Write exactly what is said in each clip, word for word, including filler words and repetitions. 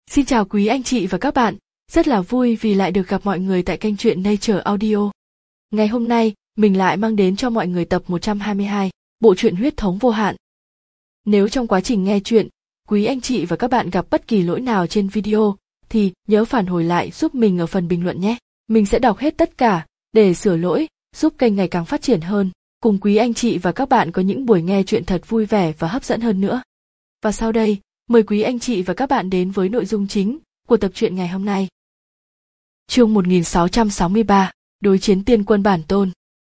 Xin chào quý anh chị và các bạn, rất là vui vì lại được gặp mọi người tại kênh truyện Nature Audio. Ngày hôm nay, mình lại mang đến cho mọi người tập một trăm hai mươi hai, bộ truyện Huyết thống vô hạn. Nếu trong quá trình nghe truyện, quý anh chị và các bạn gặp bất kỳ lỗi nào trên video, thì nhớ phản hồi lại giúp mình ở phần bình luận nhé. Mình sẽ đọc hết tất cả, để sửa lỗi, giúp kênh ngày càng phát triển hơn, cùng quý anh chị và các bạn có những buổi nghe truyện thật vui vẻ và hấp dẫn hơn nữa. Và sau đây, mời quý anh chị và các bạn đến với nội dung chính của tập truyện ngày hôm nay. Chương một nghìn sáu trăm sáu mươi ba, đối chiến tiên quân bản tôn.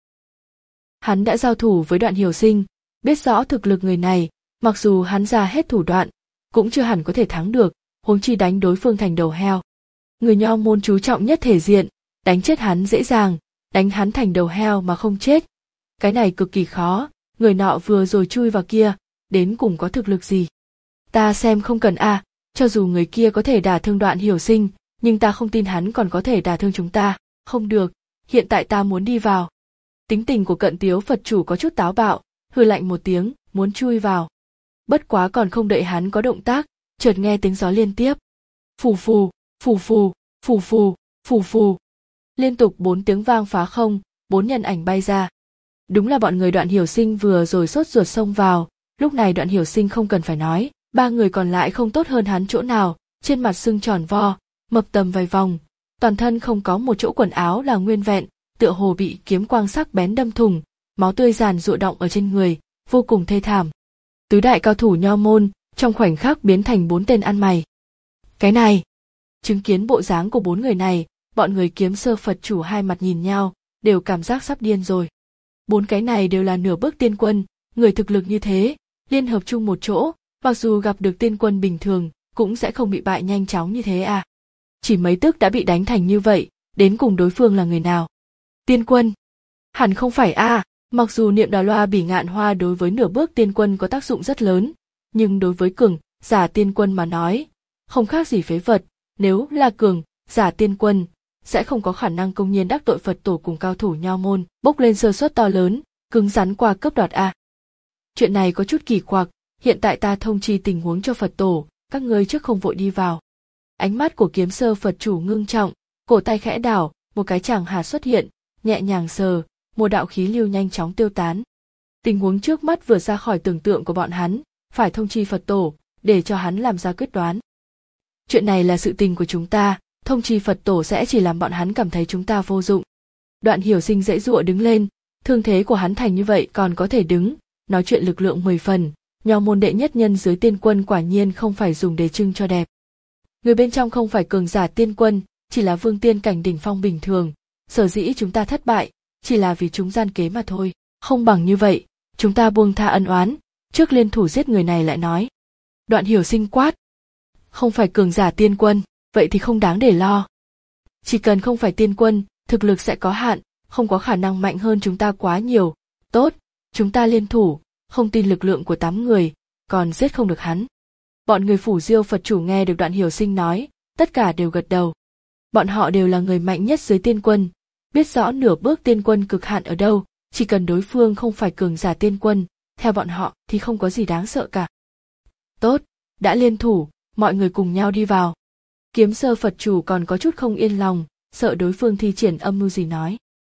Hắn đã giao thủ với Đoạn Hiểu Sinh, biết rõ thực lực người này, mặc dù hắn ra hết thủ đoạn, cũng chưa hẳn có thể thắng được, huống chi đánh đối phương thành đầu heo. Người Nho môn chú trọng nhất thể diện, đánh chết hắn dễ dàng, đánh hắn thành đầu heo mà không chết. Cái này cực kỳ khó, người nọ vừa rồi chui vào kia, đến cùng có thực lực gì? Ta xem không cần a, à, cho dù người kia có thể đả thương Đoạn Hiểu Sinh, nhưng ta không tin hắn còn có thể đả thương chúng ta. Không được, hiện tại ta muốn đi vào. Tính tình của Cận Tiếu Phật chủ có chút táo bạo, hừ lạnh một tiếng, muốn chui vào. Bất quá còn không đợi hắn có động tác, chợt nghe tiếng gió liên tiếp. Phù phù, phù phù, phù phù, phù phù. Liên tục bốn tiếng vang phá không, bốn nhân ảnh bay ra. Đúng là bọn người Đoạn Hiểu Sinh vừa rồi sốt ruột xông vào, lúc này Đoạn Hiểu Sinh không cần phải nói, ba người còn lại không tốt hơn hắn chỗ nào, trên mặt sưng tròn vo, mập tầm vài vòng, toàn thân không có một chỗ quần áo là nguyên vẹn, tựa hồ bị kiếm quang sắc bén đâm thủng, máu tươi giàn giụa đọng ở trên người, vô cùng thê thảm. Tứ đại cao thủ Nho môn, trong khoảnh khắc biến thành bốn tên ăn mày. Cái này, chứng kiến bộ dáng của bốn người này, bọn người Kiếm Sơ Phật chủ hai mặt nhìn nhau, đều cảm giác sắp điên rồi. Bốn cái này đều là nửa bước tiên quân, người thực lực như thế, liên hợp chung một chỗ, mặc dù gặp được tiên quân bình thường, cũng sẽ không bị bại nhanh chóng như thế à. Chỉ mấy tức đã bị đánh thành như vậy, đến cùng đối phương là người nào? Tiên quân? Hẳn không phải a, à, mặc dù niệm đào loa bỉ ngạn hoa đối với nửa bước tiên quân có tác dụng rất lớn, nhưng đối với cường, giả tiên quân mà nói, không khác gì phế vật, nếu là cường, giả tiên quân, sẽ không có khả năng công nhiên đắc tội Phật tổ cùng cao thủ Nho môn, bốc lên sơ suất to lớn, cứng rắn qua cướp đoạt a. À. Chuyện này có chút kỳ quặc, hiện tại ta thông chi tình huống cho Phật tổ, các ngươi trước không vội đi vào. Ánh mắt của Kiếm Sơ Phật chủ ngưng trọng, cổ tay khẽ đảo, một cái chàng hà xuất hiện, nhẹ nhàng sờ, một đạo khí lưu nhanh chóng tiêu tán. Tình huống trước mắt vừa ra khỏi tưởng tượng của bọn hắn, phải thông chi Phật tổ, để cho hắn làm ra quyết đoán. Chuyện này là sự tình của chúng ta, thông chi Phật tổ sẽ chỉ làm bọn hắn cảm thấy chúng ta vô dụng. Đoạn Hiểu Sinh dãy dụa đứng lên, thương thế của hắn thành như vậy còn có thể đứng, nói chuyện lực lượng mười phần, Nho môn đệ nhất nhân dưới tiên quân quả nhiên không phải dùng để trưng cho đẹp. Người bên trong không phải cường giả tiên quân, chỉ là vương tiên cảnh đỉnh phong bình thường, sở dĩ chúng ta thất bại, chỉ là vì chúng gian kế mà thôi, không bằng như vậy, chúng ta buông tha ân oán, trước liên thủ giết người này lại nói. Đoạn Hiểu Sinh quát, không phải cường giả tiên quân, vậy thì không đáng để lo. Chỉ cần không phải tiên quân, thực lực sẽ có hạn, không có khả năng mạnh hơn chúng ta quá nhiều. Tốt, chúng ta liên thủ, không tin lực lượng của tám người, còn giết không được hắn. Bọn người Phủ Diêu Phật chủ nghe được Đoạn Hiểu Sinh nói, tất cả đều gật đầu. Bọn họ đều là người mạnh nhất dưới tiên quân, biết rõ nửa bước tiên quân cực hạn ở đâu, chỉ cần đối phương không phải cường giả tiên quân, theo bọn họ thì không có gì đáng sợ cả. Tốt, đã liên thủ, mọi người cùng nhau đi vào. Kiếm Sơ Phật chủ còn có chút không yên lòng, sợ đối phương thi triển âm mưu gì nói.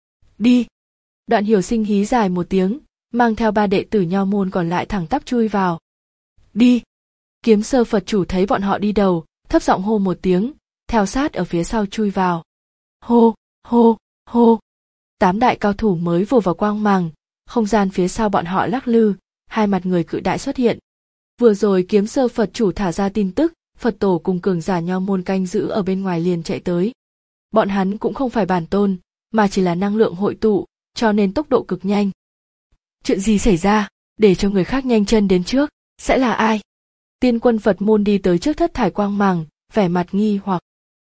Đi! Đoạn Hiểu Sinh hí dài một tiếng, mang theo ba đệ tử Nho môn còn lại thẳng tắp chui vào. Đi! Kiếm Sơ Phật chủ thấy bọn họ đi đầu, thấp giọng hô một tiếng, theo sát ở phía sau chui vào. Hô, hô, hô. Tám đại cao thủ mới vồ vào quang màng, không gian phía sau bọn họ lắc lư, hai mặt người cự đại xuất hiện. Vừa rồi Kiếm Sơ Phật chủ thả ra tin tức, Phật tổ cùng cường giả Nho môn canh giữ ở bên ngoài liền chạy tới. Bọn hắn cũng không phải bản tôn, mà chỉ là năng lượng hội tụ, cho nên tốc độ cực nhanh. Chuyện gì xảy ra, để cho người khác nhanh chân đến trước, sẽ là ai? Tiên quân Phật môn đi tới trước thất thải quang màng, vẻ mặt nghi hoặc.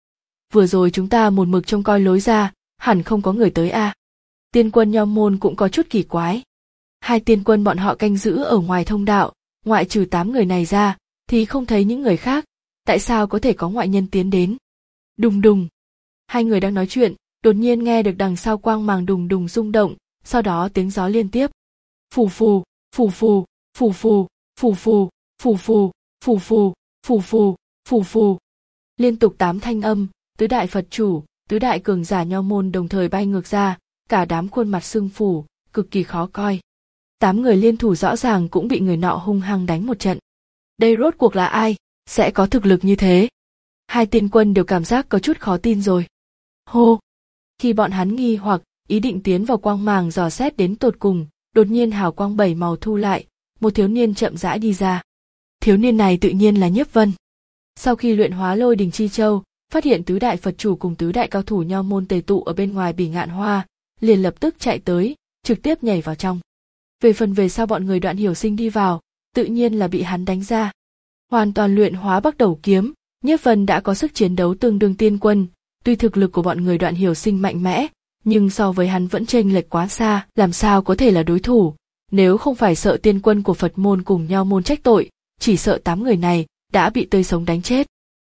Vừa rồi chúng ta một mực trông coi lối ra, hẳn không có người tới a. À. Tiên quân Nho môn cũng có chút kỳ quái. Hai tiên quân bọn họ canh giữ ở ngoài thông đạo, ngoại trừ tám người này ra, thì không thấy những người khác, tại sao có thể có ngoại nhân tiến đến? Đùng đùng. Hai người đang nói chuyện, đột nhiên nghe được đằng sau quang màng đùng đùng rung động, sau đó tiếng gió liên tiếp. Phù phù, phù phù, phù phù, phù phù, phù phù, phù phù, phù phù, phù phù. Liên tục tám thanh âm, tứ đại Phật chủ, tứ đại cường giả nho môn đồng thời bay ngược ra, cả đám khuôn mặt sưng phù, cực kỳ khó coi. Tám người liên thủ rõ ràng cũng bị người nọ hung hăng đánh một trận. Đây rốt cuộc là ai, sẽ có thực lực như thế? Hai tiên quân đều cảm giác có chút khó tin rồi. Hô! Khi bọn hắn nghi hoặc, ý định tiến vào quang màng dò xét đến tột cùng, đột nhiên hào quang bảy màu thu lại, một thiếu niên chậm rãi đi ra. Thiếu niên này tự nhiên là Nhiếp Vân. Sau khi luyện hóa Lôi Đình Chi Châu, phát hiện tứ đại Phật chủ cùng tứ đại cao thủ nho môn tề tụ ở bên ngoài Bỉ Ngạn Hoa, liền lập tức chạy tới, trực tiếp nhảy vào trong. Về phần về sau bọn người Đoạn Hiểu Sinh đi vào, tự nhiên là bị hắn đánh ra. Hoàn toàn luyện hóa Bắc Đầu kiếm, Nhiếp Vân đã có sức chiến đấu tương đương tiên quân, tuy thực lực của bọn người Đoạn Hiểu Sinh mạnh mẽ, nhưng so với hắn vẫn chênh lệch quá xa, làm sao có thể là đối thủ, nếu không phải sợ tiên quân của Phật môn cùng Nho môn trách tội, chỉ sợ tám người này đã bị tươi sống đánh chết.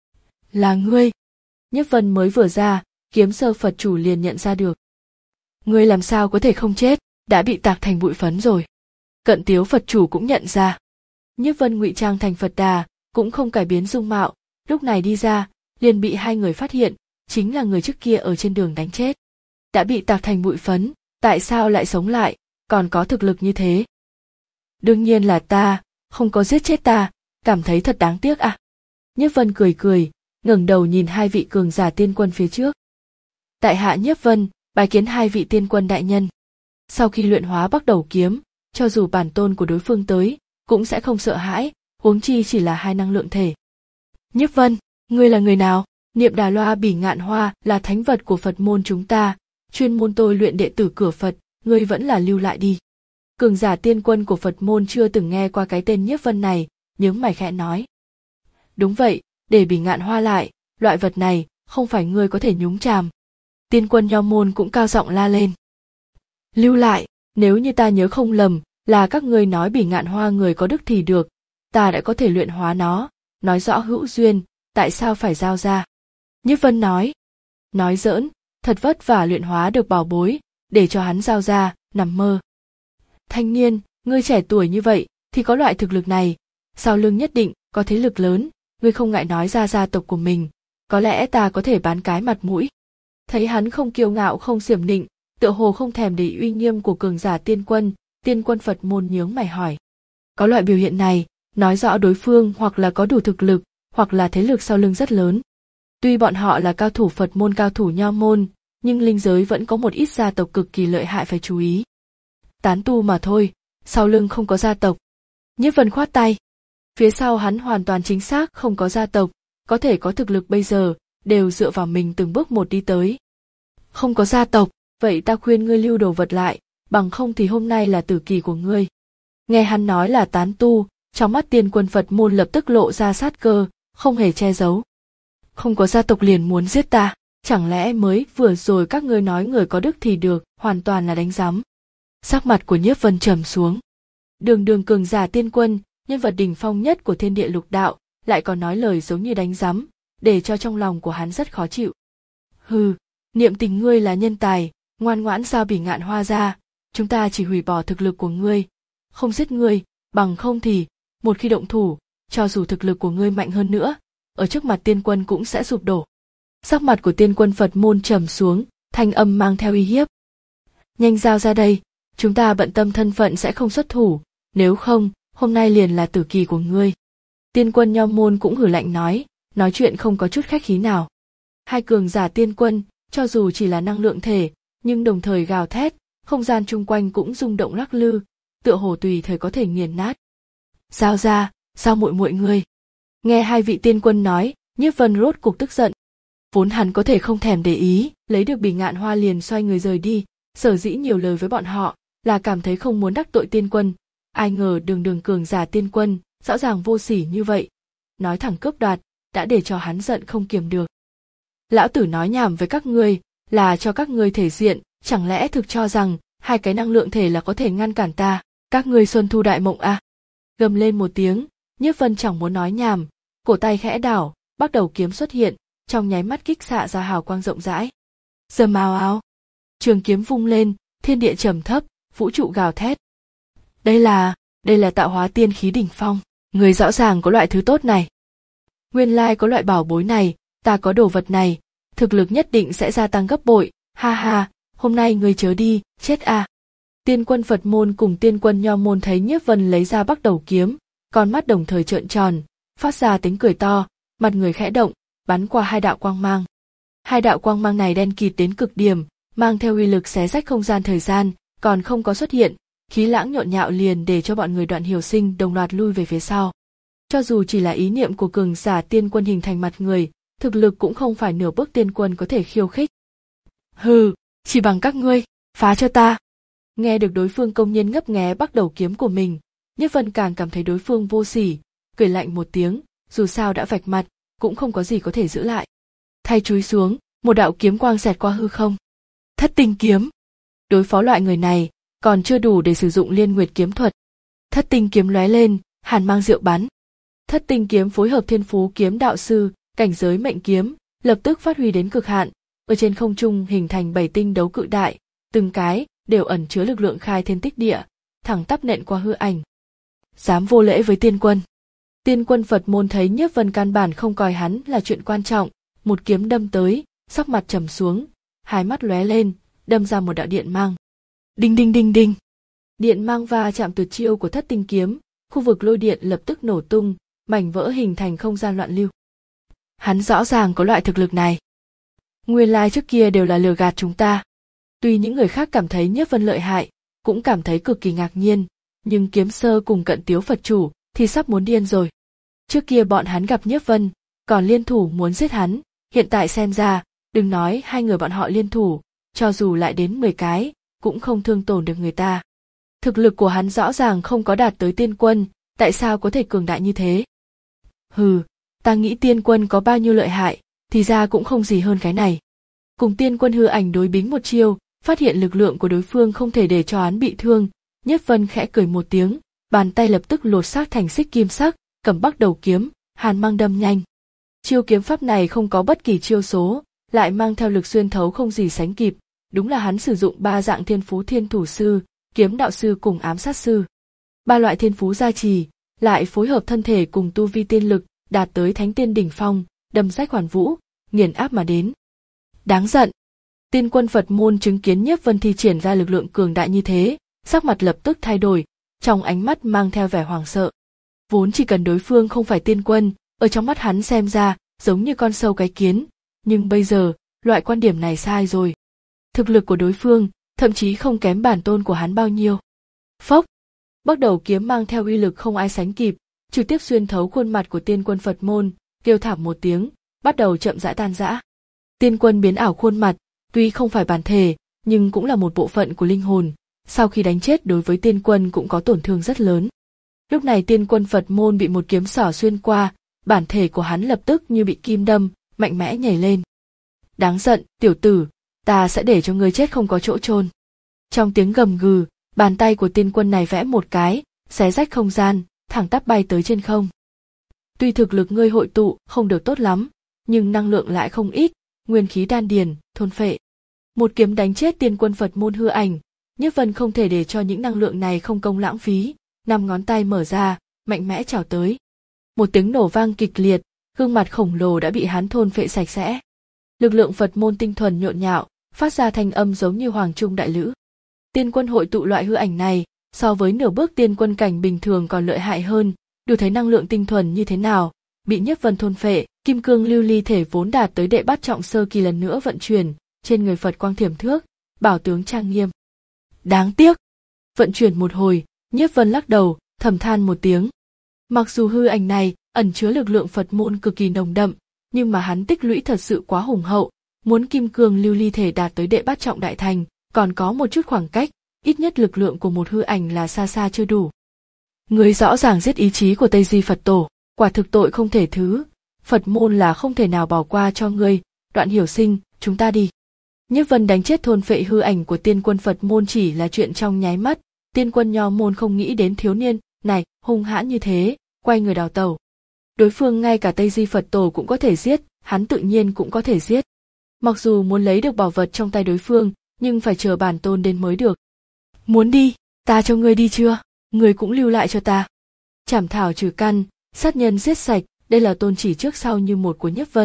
Là ngươi. Nhiếp Vân mới vừa ra, Kiếm Sơ Phật chủ liền nhận ra được. Ngươi làm sao có thể không chết, đã bị tạc thành bụi phấn rồi. Cận Tiếu Phật chủ cũng nhận ra. Nhiếp Vân ngụy trang thành Phật Đà, cũng không cải biến dung mạo, lúc này đi ra, liền bị hai người phát hiện, chính là người trước kia ở trên đường đánh chết. Đã bị tạc thành bụi phấn, tại sao lại sống lại, còn có thực lực như thế? Đương nhiên là ta, không có giết chết ta, cảm thấy thật đáng tiếc à. Nhiếp Vân cười cười, ngẩng đầu nhìn hai vị cường giả tiên quân phía trước. Tại hạ Nhiếp Vân, bái kiến hai vị tiên quân đại nhân. Sau khi luyện hóa Bắc Đầu kiếm, cho dù bản tôn của đối phương tới, cũng sẽ không sợ hãi, huống chi chỉ là hai năng lượng thể. Nhiếp Vân, ngươi là người nào? Niệm Đà Loa Bỉ Ngạn Hoa là thánh vật của Phật môn chúng ta, chuyên môn tôi luyện đệ tử cửa Phật, ngươi vẫn là lưu lại đi. Cường giả tiên quân của Phật môn chưa từng nghe qua cái tên Nhiếp Vân này, nhướng mày khẽ nói. Đúng vậy, để Bỉ Ngạn Hoa lại, loại vật này, không phải ngươi có thể nhúng chàm. Tiên quân Nho môn cũng cao giọng la lên. Lưu lại, nếu như ta nhớ không lầm, là các ngươi nói Bỉ Ngạn Hoa người có đức thì được, ta đã có thể luyện hóa nó, nói rõ hữu duyên, tại sao phải giao ra? Nhiếp Vân nói. Nói giỡn, thật vất vả luyện hóa được bảo bối, để cho hắn giao ra, nằm mơ. Thanh niên, ngươi trẻ tuổi như vậy, thì có loại thực lực này, sau lưng nhất định có thế lực lớn, ngươi không ngại nói ra gia tộc của mình, có lẽ ta có thể bán cái mặt mũi. Thấy hắn không kiêu ngạo không xiểm nịnh, tựa hồ không thèm để uy nghiêm của cường giả tiên quân, tiên quân Phật môn nhướng mày hỏi. Có loại biểu hiện này, nói rõ đối phương hoặc là có đủ thực lực, hoặc là thế lực sau lưng rất lớn. Tuy bọn họ là cao thủ Phật môn cao thủ Nho môn, nhưng linh giới vẫn có một ít gia tộc cực kỳ lợi hại phải chú ý. Tán tu mà thôi, sau lưng không có gia tộc. Nhiếp Vân khoát tay. Phía sau hắn hoàn toàn chính xác không có gia tộc, có thể có thực lực bây giờ, đều dựa vào mình từng bước một đi tới. Không có gia tộc, vậy ta khuyên ngươi lưu đồ vật lại, bằng không thì hôm nay là tử kỳ của ngươi. Nghe hắn nói là tán tu, trong mắt tiên quân Phật môn lập tức lộ ra sát cơ, không hề che giấu. Không có gia tộc liền muốn giết ta, chẳng lẽ mới vừa rồi các ngươi nói người có đức thì được, hoàn toàn là đánh giám. Sắc mặt của Nhiếp Vân trầm xuống. Đường đường cường giả tiên quân, nhân vật đỉnh phong nhất của thiên địa lục đạo, lại còn nói lời giống như đánh giám, để cho trong lòng của hắn rất khó chịu. Hừ, niệm tình ngươi là nhân tài, ngoan ngoãn giao Bỉ Ngạn Hoa ra, chúng ta chỉ hủy bỏ thực lực của ngươi, không giết ngươi, bằng không thì, một khi động thủ, cho dù thực lực của ngươi mạnh hơn nữa, ở trước mặt tiên quân cũng sẽ sụp đổ. Sắc mặt của tiên quân Phật môn trầm xuống, thanh âm mang theo uy hiếp. Nhanh giao ra đây, chúng ta bận tâm thân phận sẽ không xuất thủ, nếu không, hôm nay liền là tử kỳ của ngươi. Tiên quân Nho môn cũng hử lạnh nói, nói chuyện không có chút khách khí nào. Hai cường giả tiên quân, cho dù chỉ là năng lượng thể, nhưng đồng thời gào thét, không gian chung quanh cũng rung động lắc lư, tựa hồ tùy thời có thể nghiền nát. Giao ra, giao muội muội ngươi. Nghe hai vị tiên quân nói, Nhiếp Vân rốt cuộc tức giận. Vốn hắn có thể không thèm để ý, lấy được Bỉ Ngạn Hoa liền xoay người rời đi, sở dĩ nhiều lời với bọn họ, là cảm thấy không muốn đắc tội tiên quân. Ai ngờ đường đường cường giả tiên quân, rõ ràng vô sỉ như vậy. Nói thẳng cướp đoạt, đã để cho hắn giận không kiềm được. Lão tử nói nhảm với các ngươi, là cho các ngươi thể diện, chẳng lẽ thực cho rằng, hai cái năng lượng thể là có thể ngăn cản ta, các ngươi xuân thu đại mộng à? Gầm lên một tiếng, Nhiếp Vân chẳng muốn nói nhảm, cổ tay khẽ đảo, Bắc Đầu kiếm xuất hiện, trong nháy mắt kích xạ ra hào quang rộng rãi. Rầm ào ào, trường kiếm vung lên, thiên địa trầm thấp, vũ trụ gào thét. Đây là, đây là tạo hóa tiên khí đỉnh phong, người rõ ràng có loại thứ tốt này. Nguyên lai có loại bảo bối này, Ta có đồ vật này, thực lực nhất định sẽ gia tăng gấp bội, ha ha, hôm nay ngươi chớ đi, chết à. Tiên quân Phật môn cùng tiên quân Nho môn thấy Nhiếp Vân lấy ra Bắc Đầu kiếm, con mắt đồng thời trợn tròn, phát ra tiếng cười to, mặt người khẽ động, bắn qua hai đạo quang mang. Hai đạo quang mang này đen kịt đến cực điểm, mang theo uy lực xé rách không gian thời gian, còn không có xuất hiện, khí lãng nhộn nhạo liền để cho bọn người Đoạn Hiểu Sinh đồng loạt lui về phía sau. Cho dù chỉ là ý niệm của cường giả tiên quân hình thành mặt người, thực lực cũng không phải nửa bước tiên quân có thể khiêu khích. Hừ, chỉ bằng các ngươi, phá cho ta. Nghe được đối phương công nhiên ngấp nghé Bắc Đầu kiếm của mình, Nhiếp Vân càng cảm thấy đối phương vô sỉ, cười lạnh một tiếng, dù sao đã vạch mặt, cũng không có gì có thể giữ lại. Thay chúi xuống, một đạo kiếm quang xẹt qua hư không. Thất tinh kiếm. Đối phó loại người này, còn chưa đủ để sử dụng Liên Nguyệt kiếm thuật. Thất tinh kiếm lóe lên, hàn mang diệu bắn. Thất tinh kiếm phối hợp Thiên Phú kiếm đạo sư, cảnh giới mệnh kiếm, lập tức phát huy đến cực hạn, ở trên không trung hình thành bảy tinh đấu cự đại, từng cái đều ẩn chứa lực lượng khai thiên tích địa, thẳng tắp nện qua hư ảnh. Dám vô lễ với tiên quân. Tiên quân Phật môn thấy Nhiếp Vân căn bản không coi hắn là chuyện quan trọng, một kiếm đâm tới, sắc mặt trầm xuống, hai mắt lóe lên, đâm ra một đạo điện mang. Đinh đinh đinh đinh. Điện mang va chạm tuyệt chiêu của Thất tinh kiếm, khu vực lôi điện lập tức nổ tung, mảnh vỡ hình thành không gian loạn lưu. Hắn rõ ràng có loại thực lực này. Nguyên lai trước kia đều là lừa gạt chúng ta. Tuy những người khác cảm thấy Nhiếp Vân lợi hại, cũng cảm thấy cực kỳ ngạc nhiên, nhưng Kiếm Sơ cùng Cận Tiếu Phật chủ thì sắp muốn điên rồi. Trước kia bọn hắn gặp Nhiếp Vân, còn liên thủ muốn giết hắn, hiện tại xem ra, đừng nói hai người bọn họ liên thủ, cho dù lại đến mười cái, cũng không thương tổn được người ta. Thực lực của hắn rõ ràng không có đạt tới tiên quân, tại sao có thể cường đại như thế? Hừ, ta nghĩ tiên quân có bao nhiêu lợi hại, thì ra cũng không gì hơn cái này. Cùng tiên quân hư ảnh đối bính một chiêu, phát hiện lực lượng của đối phương không thể để cho hắn bị thương, Nhiếp Vân khẽ cười một tiếng, bàn tay lập tức lột xác thành xích kim sắc, cầm Bắc Đầu kiếm, hàn mang đâm nhanh. Chiêu kiếm pháp này không có bất kỳ chiêu số, lại mang theo lực xuyên thấu không gì sánh kịp, đúng là hắn sử dụng ba dạng thiên phú thiên thủ sư, kiếm đạo sư cùng ám sát sư. Ba loại thiên phú gia trì, lại phối hợp thân thể cùng tu vi tiên lực, đạt tới thánh tiên đỉnh phong, đâm rách hoàn vũ, nghiền áp mà đến. Đáng giận. Tiên quân Phật môn chứng kiến Nhiếp Vân thi triển ra lực lượng cường đại như thế, sắc mặt lập tức thay đổi, trong ánh mắt mang theo vẻ hoảng sợ. Vốn chỉ cần đối phương không phải tiên quân, ở trong mắt hắn xem ra giống như con sâu cái kiến, nhưng bây giờ, loại quan điểm này sai rồi. Thực lực của đối phương, thậm chí không kém bản tôn của hắn bao nhiêu. Phốc! Bắc Đầu kiếm mang theo uy lực không ai sánh kịp, trực tiếp xuyên thấu khuôn mặt của tiên quân Phật môn, kêu thảm một tiếng, bắt đầu chậm rãi tan rã. Tiên quân biến ảo khuôn mặt, tuy không phải bản thể, nhưng cũng là một bộ phận của linh hồn, sau khi đánh chết đối với tiên quân cũng có tổn thương rất lớn. Lúc này tiên quân Phật môn bị một kiếm xỏ xuyên qua, bản thể của hắn lập tức như bị kim đâm, mạnh mẽ nhảy lên. Đáng giận, tiểu tử, ta sẽ để cho ngươi chết không có chỗ chôn. Trong tiếng gầm gừ, bàn tay của tiên quân này vẽ một cái, xé rách không gian, thẳng tắp bay tới trên không. Tuy thực lực ngươi hội tụ không được tốt lắm, nhưng năng lượng lại không ít, nguyên khí đan điền, thôn phệ. Một kiếm đánh chết tiên quân Phật môn hư ảnh, Nhiếp Vân không thể để cho những năng lượng này không công lãng phí, năm ngón tay mở ra, mạnh mẽ chảo tới. Một tiếng nổ vang kịch liệt, gương mặt khổng lồ đã bị hắn thôn phệ sạch sẽ. Lực lượng Phật môn tinh thuần nhộn nhạo, phát ra thanh âm giống như hoàng trung đại lữ. Tiên quân hội tụ loại hư ảnh này, so với nửa bước tiên quân cảnh bình thường còn lợi hại hơn, đủ thấy năng lượng tinh thuần như thế nào, bị Nhiếp Vân thôn phệ, kim cương lưu ly thể vốn đạt tới đệ bát trọng sơ kỳ lần nữa vận chuyển, trên người Phật quang thiểm thước, bảo tướng trang nghiêm. Đáng tiếc. Vận chuyển một hồi, Nhiếp Vân lắc đầu, thầm than một tiếng. Mặc dù hư ảnh này ẩn chứa lực lượng Phật môn cực kỳ nồng đậm, nhưng mà hắn tích lũy thật sự quá hùng hậu, muốn kim cương lưu ly thể đạt tới đệ bát trọng đại thành, còn có một chút khoảng cách, ít nhất lực lượng của một hư ảnh là xa xa chưa đủ. Ngươi rõ ràng giết ý chí của Tây Di Phật Tổ, quả thực tội không thể thứ, Phật môn là không thể nào bỏ qua cho ngươi, Đoạn Hiểu Sinh, chúng ta đi. Nhiếp Vân đánh chết thôn phệ hư ảnh của tiên quân Phật môn chỉ là chuyện trong nháy mắt, tiên quân Nho môn không nghĩ đến thiếu niên này hung hãn như thế, quay người đào tẩu. Đối phương ngay cả Tây Di Phật Tổ cũng có thể giết, hắn tự nhiên cũng có thể giết. Mặc dù muốn lấy được bảo vật trong tay đối phương, nhưng phải chờ bản tôn đến mới được. Muốn đi, ta cho ngươi đi chưa, ngươi cũng lưu lại cho ta. Trảm thảo trừ căn, sát nhân giết sạch, đây là tôn chỉ trước sau như một của Nhiếp Vân,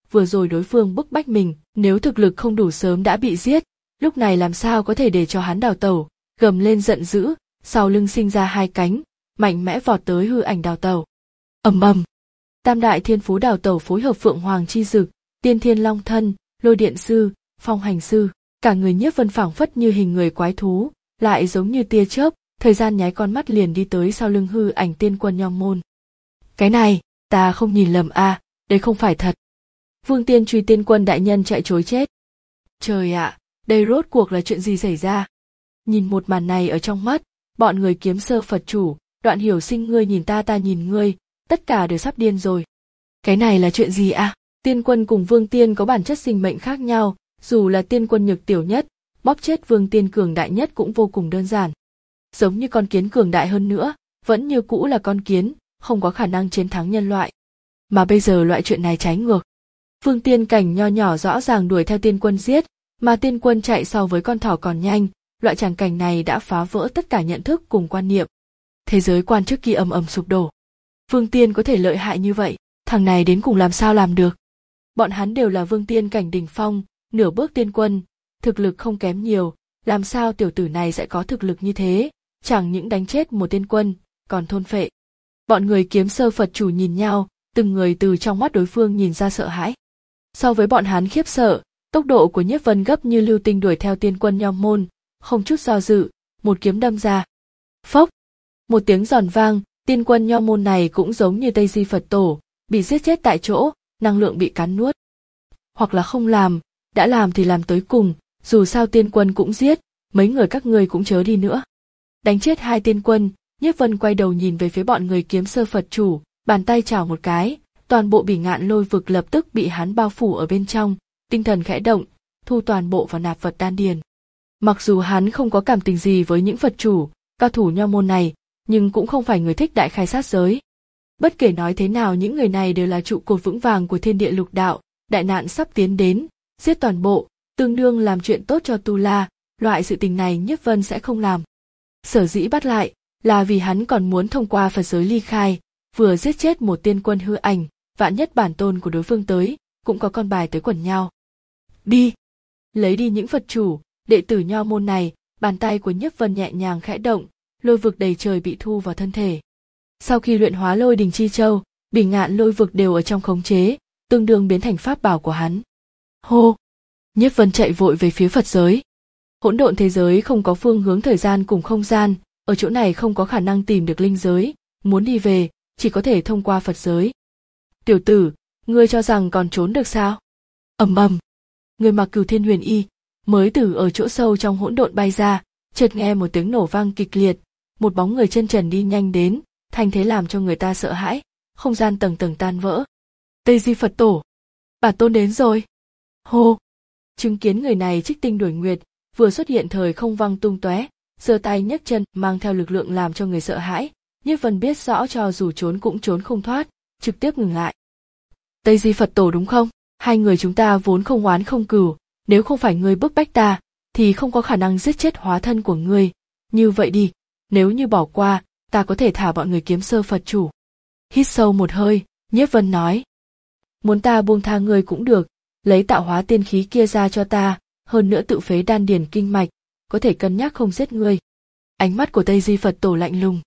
vừa rồi đối phương bức bách mình, nếu thực lực không đủ sớm đã bị giết, lúc này làm sao có thể để cho hắn đào tẩu, gầm lên giận dữ, sau lưng sinh ra hai cánh, mạnh mẽ vọt tới hư ảnh đào tẩu. Ầm ầm. Tam đại thiên phú đào tẩu phối hợp Phượng Hoàng chi dực, Tiên Thiên Long Thân, Lôi Điện Sư, Phong Hành Sư, cả người Nhiếp Vân phảng phất như hình người quái thú, lại giống như tia chớp, thời gian nháy con mắt liền đi tới sau lưng hư ảnh tiên quân Nho môn. Cái này, ta không nhìn lầm a, à, đây không phải thật. Vương Tiên truy tiên quân đại nhân chạy trối chết. Trời ạ, à, đây rốt cuộc là chuyện gì xảy ra? Nhìn một màn này ở trong mắt, bọn người Kiếm Sơ Phật chủ, Đoạn Hiểu Sinh ngươi nhìn ta ta nhìn ngươi, tất cả đều sắp điên rồi. Cái này là chuyện gì à? Tiên quân cùng Vương Tiên có bản chất sinh mệnh khác nhau, dù là tiên quân nhược tiểu nhất, bóp chết Vương Tiên cường đại nhất cũng vô cùng đơn giản. Giống như con kiến cường đại hơn nữa, vẫn như cũ là con kiến, không có khả năng chiến thắng nhân loại. Mà bây giờ loại chuyện này trái ngược. Vương Tiên cảnh nho nhỏ rõ ràng đuổi theo tiên quân giết, mà tiên quân chạy so với con thỏ còn nhanh, loại tràng cảnh này đã phá vỡ tất cả nhận thức cùng quan niệm. Thế giới quan trước kia ầm ầm sụp đổ. Vương Tiên có thể lợi hại như vậy, thằng này đến cùng làm sao làm được? Bọn hắn đều là Vương Tiên cảnh đỉnh phong, nửa bước tiên quân, thực lực không kém nhiều, làm sao tiểu tử này sẽ có thực lực như thế, chẳng những đánh chết một tiên quân, còn thôn phệ. Bọn người Kiếm Sơ Phật chủ nhìn nhau, từng người từ trong mắt đối phương nhìn ra sợ hãi. So với bọn hắn khiếp sợ, tốc độ của Nhiếp Vân gấp như lưu tinh đuổi theo tiên quân Nho môn, không chút do dự, một kiếm đâm ra. Phốc, một tiếng giòn vang, tiên quân Nho môn này cũng giống như Tây Di Phật tổ, bị giết chết tại chỗ, năng lượng bị cắn nuốt. Hoặc là không làm, đã làm thì làm tới cùng, dù sao tiên quân cũng giết, mấy người các ngươi cũng chớ đi nữa. Đánh chết hai tiên quân, Nhiếp Vân quay đầu nhìn về phía bọn người Kiếm Sơ Phật chủ, bàn tay chảo một cái, toàn bộ Bỉ Ngạn Lôi vực lập tức bị hắn bao phủ ở bên trong, tinh thần khẽ động, thu toàn bộ vào nạp vật đan điền. Mặc dù hắn không có cảm tình gì với những Phật chủ, cao thủ Nho môn này, nhưng cũng không phải người thích đại khai sát giới. Bất kể nói thế nào những người này đều là trụ cột vững vàng của thiên địa lục đạo, đại nạn sắp tiến đến, giết toàn bộ, tương đương làm chuyện tốt cho Tu La, loại sự tình này Nhiếp Vân sẽ không làm. Sở dĩ bắt lại, là vì hắn còn muốn thông qua Phật giới ly khai, vừa giết chết một tiên quân hư ảnh, vạn nhất bản tôn của đối phương tới, cũng có con bài tới quần nhau. Đi! Lấy đi những Phật chủ, đệ tử Nho môn này, bàn tay của Nhiếp Vân nhẹ nhàng khẽ động, lôi vực đầy trời bị thu vào thân thể. Sau khi luyện hóa lôi đình chi châu, Bỉ Ngạn Lôi vực đều ở trong khống chế, tương đương biến thành pháp bảo của hắn. Hô! Nhiếp Vân chạy vội về phía Phật giới. Hỗn độn thế giới không có phương hướng thời gian cùng không gian, ở chỗ này không có khả năng tìm được linh giới, muốn đi về, chỉ có thể thông qua Phật giới. Tiểu tử, ngươi cho rằng còn trốn được sao? Ầm ầm, người mặc Cửu Thiên Huyền Y, mới từ ở chỗ sâu trong hỗn độn bay ra, chợt nghe một tiếng nổ vang kịch liệt, một bóng người chân trần đi nhanh đến, thành thế làm cho người ta sợ hãi, không gian tầng tầng tan vỡ. Tây Di Phật tổ, bản tôn đến rồi. Hô, chứng kiến người này trích tinh đuổi nguyệt, vừa xuất hiện thời không văng tung tóe, giơ tay nhấc chân mang theo lực lượng làm cho người sợ hãi. Nhiếp Vân biết rõ cho dù trốn cũng trốn không thoát, trực tiếp ngừng lại. Tây Di Phật tổ đúng không? Hai người chúng ta vốn không oán không cừu, nếu không phải ngươi bức bách ta, thì không có khả năng giết chết hóa thân của ngươi. Như vậy đi, nếu như bỏ qua, ta có thể thả bọn người Kiếm Sơ Phật chủ. Hít sâu một hơi, Nhiếp Vân nói. Muốn ta buông tha ngươi cũng được, lấy tạo hóa tiên khí kia ra cho ta, hơn nữa tự phế đan điền kinh mạch, có thể cân nhắc không giết ngươi. Ánh mắt của Tây Di Phật tổ lạnh lùng.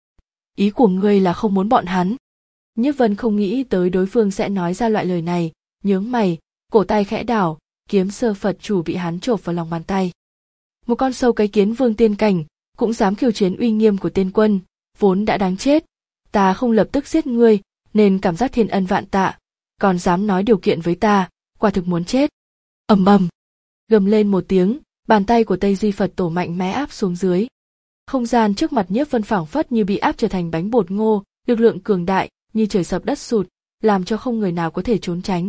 Ý của ngươi là không muốn bọn hắn. Nhiếp Vân không nghĩ tới đối phương sẽ nói ra loại lời này, nhướng mày, cổ tay khẽ đảo, Kiếm Sơ Phật chủ bị hắn chộp vào lòng bàn tay. Một con sâu cái kiến vương tiên cảnh, cũng dám khiêu chiến uy nghiêm của tiên quân, vốn đã đáng chết. Ta không lập tức giết ngươi, nên cảm giác thiên ân vạn tạ, còn dám nói điều kiện với ta, quả thực muốn chết. Ầm ầm, gầm lên một tiếng, bàn tay của Tây Di Phật tổ mạnh mẽ áp xuống dưới. Không gian trước mặt Nhiếp Vân phảng phất như bị áp trở thành bánh bột ngô, lực lượng cường đại như trời sập đất sụt, làm cho không người nào có thể trốn tránh.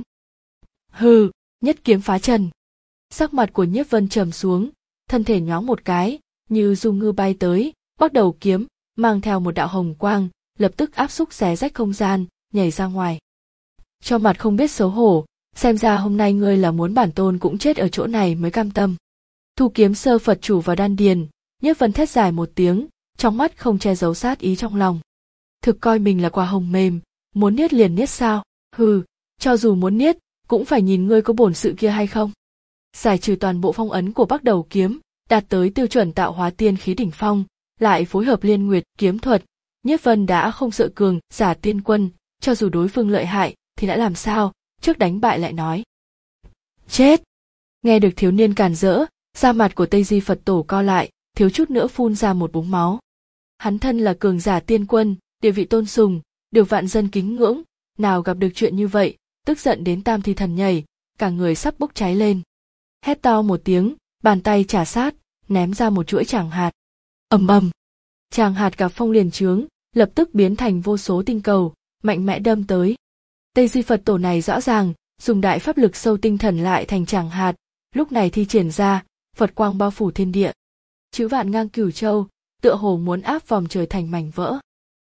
Hừ, nhất kiếm phá trần. Sắc mặt của Nhiếp Vân trầm xuống, thân thể nhoáng một cái, như du ngư bay tới, bắt đầu kiếm, mang theo một đạo hồng quang, lập tức áp xúc xé rách không gian, nhảy ra ngoài. Cho mặt không biết xấu hổ, xem ra hôm nay ngươi là muốn bản tôn cũng chết ở chỗ này mới cam tâm. Thu Kiếm Sơ Phật chủ vào đan điền, Nhiếp Vân thét dài một tiếng, trong mắt không che giấu sát ý trong lòng. Thực coi mình là quả hồng mềm, muốn niết liền niết sao? Hừ, cho dù muốn niết, cũng phải nhìn ngươi có bổn sự kia hay không. Giải trừ toàn bộ phong ấn của Bắc Đầu kiếm, đạt tới tiêu chuẩn tạo hóa tiên khí đỉnh phong, lại phối hợp Liên Nguyệt kiếm thuật, Nhiếp Vân đã không sợ cường giả tiên quân, cho dù đối phương lợi hại thì đã làm sao, trước đánh bại lại nói. Chết! Nghe được thiếu niên càn rỡ, da mặt của Tây Di Phật Tổ co lại, thiếu chút nữa phun ra một búng máu. Hắn thân là cường giả tiên quân, địa vị tôn sùng, được vạn dân kính ngưỡng, nào gặp được chuyện như vậy, tức giận đến tam thi thần nhảy, cả người sắp bốc cháy lên. Hét to một tiếng, bàn tay trả sát, ném ra một chuỗi tràng hạt. Ầm ầm, tràng hạt gặp phong liền trướng, lập tức biến thành vô số tinh cầu, mạnh mẽ đâm tới. Tây Di Phật Tổ này rõ ràng dùng đại pháp lực sâu tinh thần lại thành tràng hạt, lúc này thi triển ra, Phật quang bao phủ thiên địa. Chữ vạn ngang cửu châu, tựa hồ muốn áp vòng trời thành mảnh vỡ.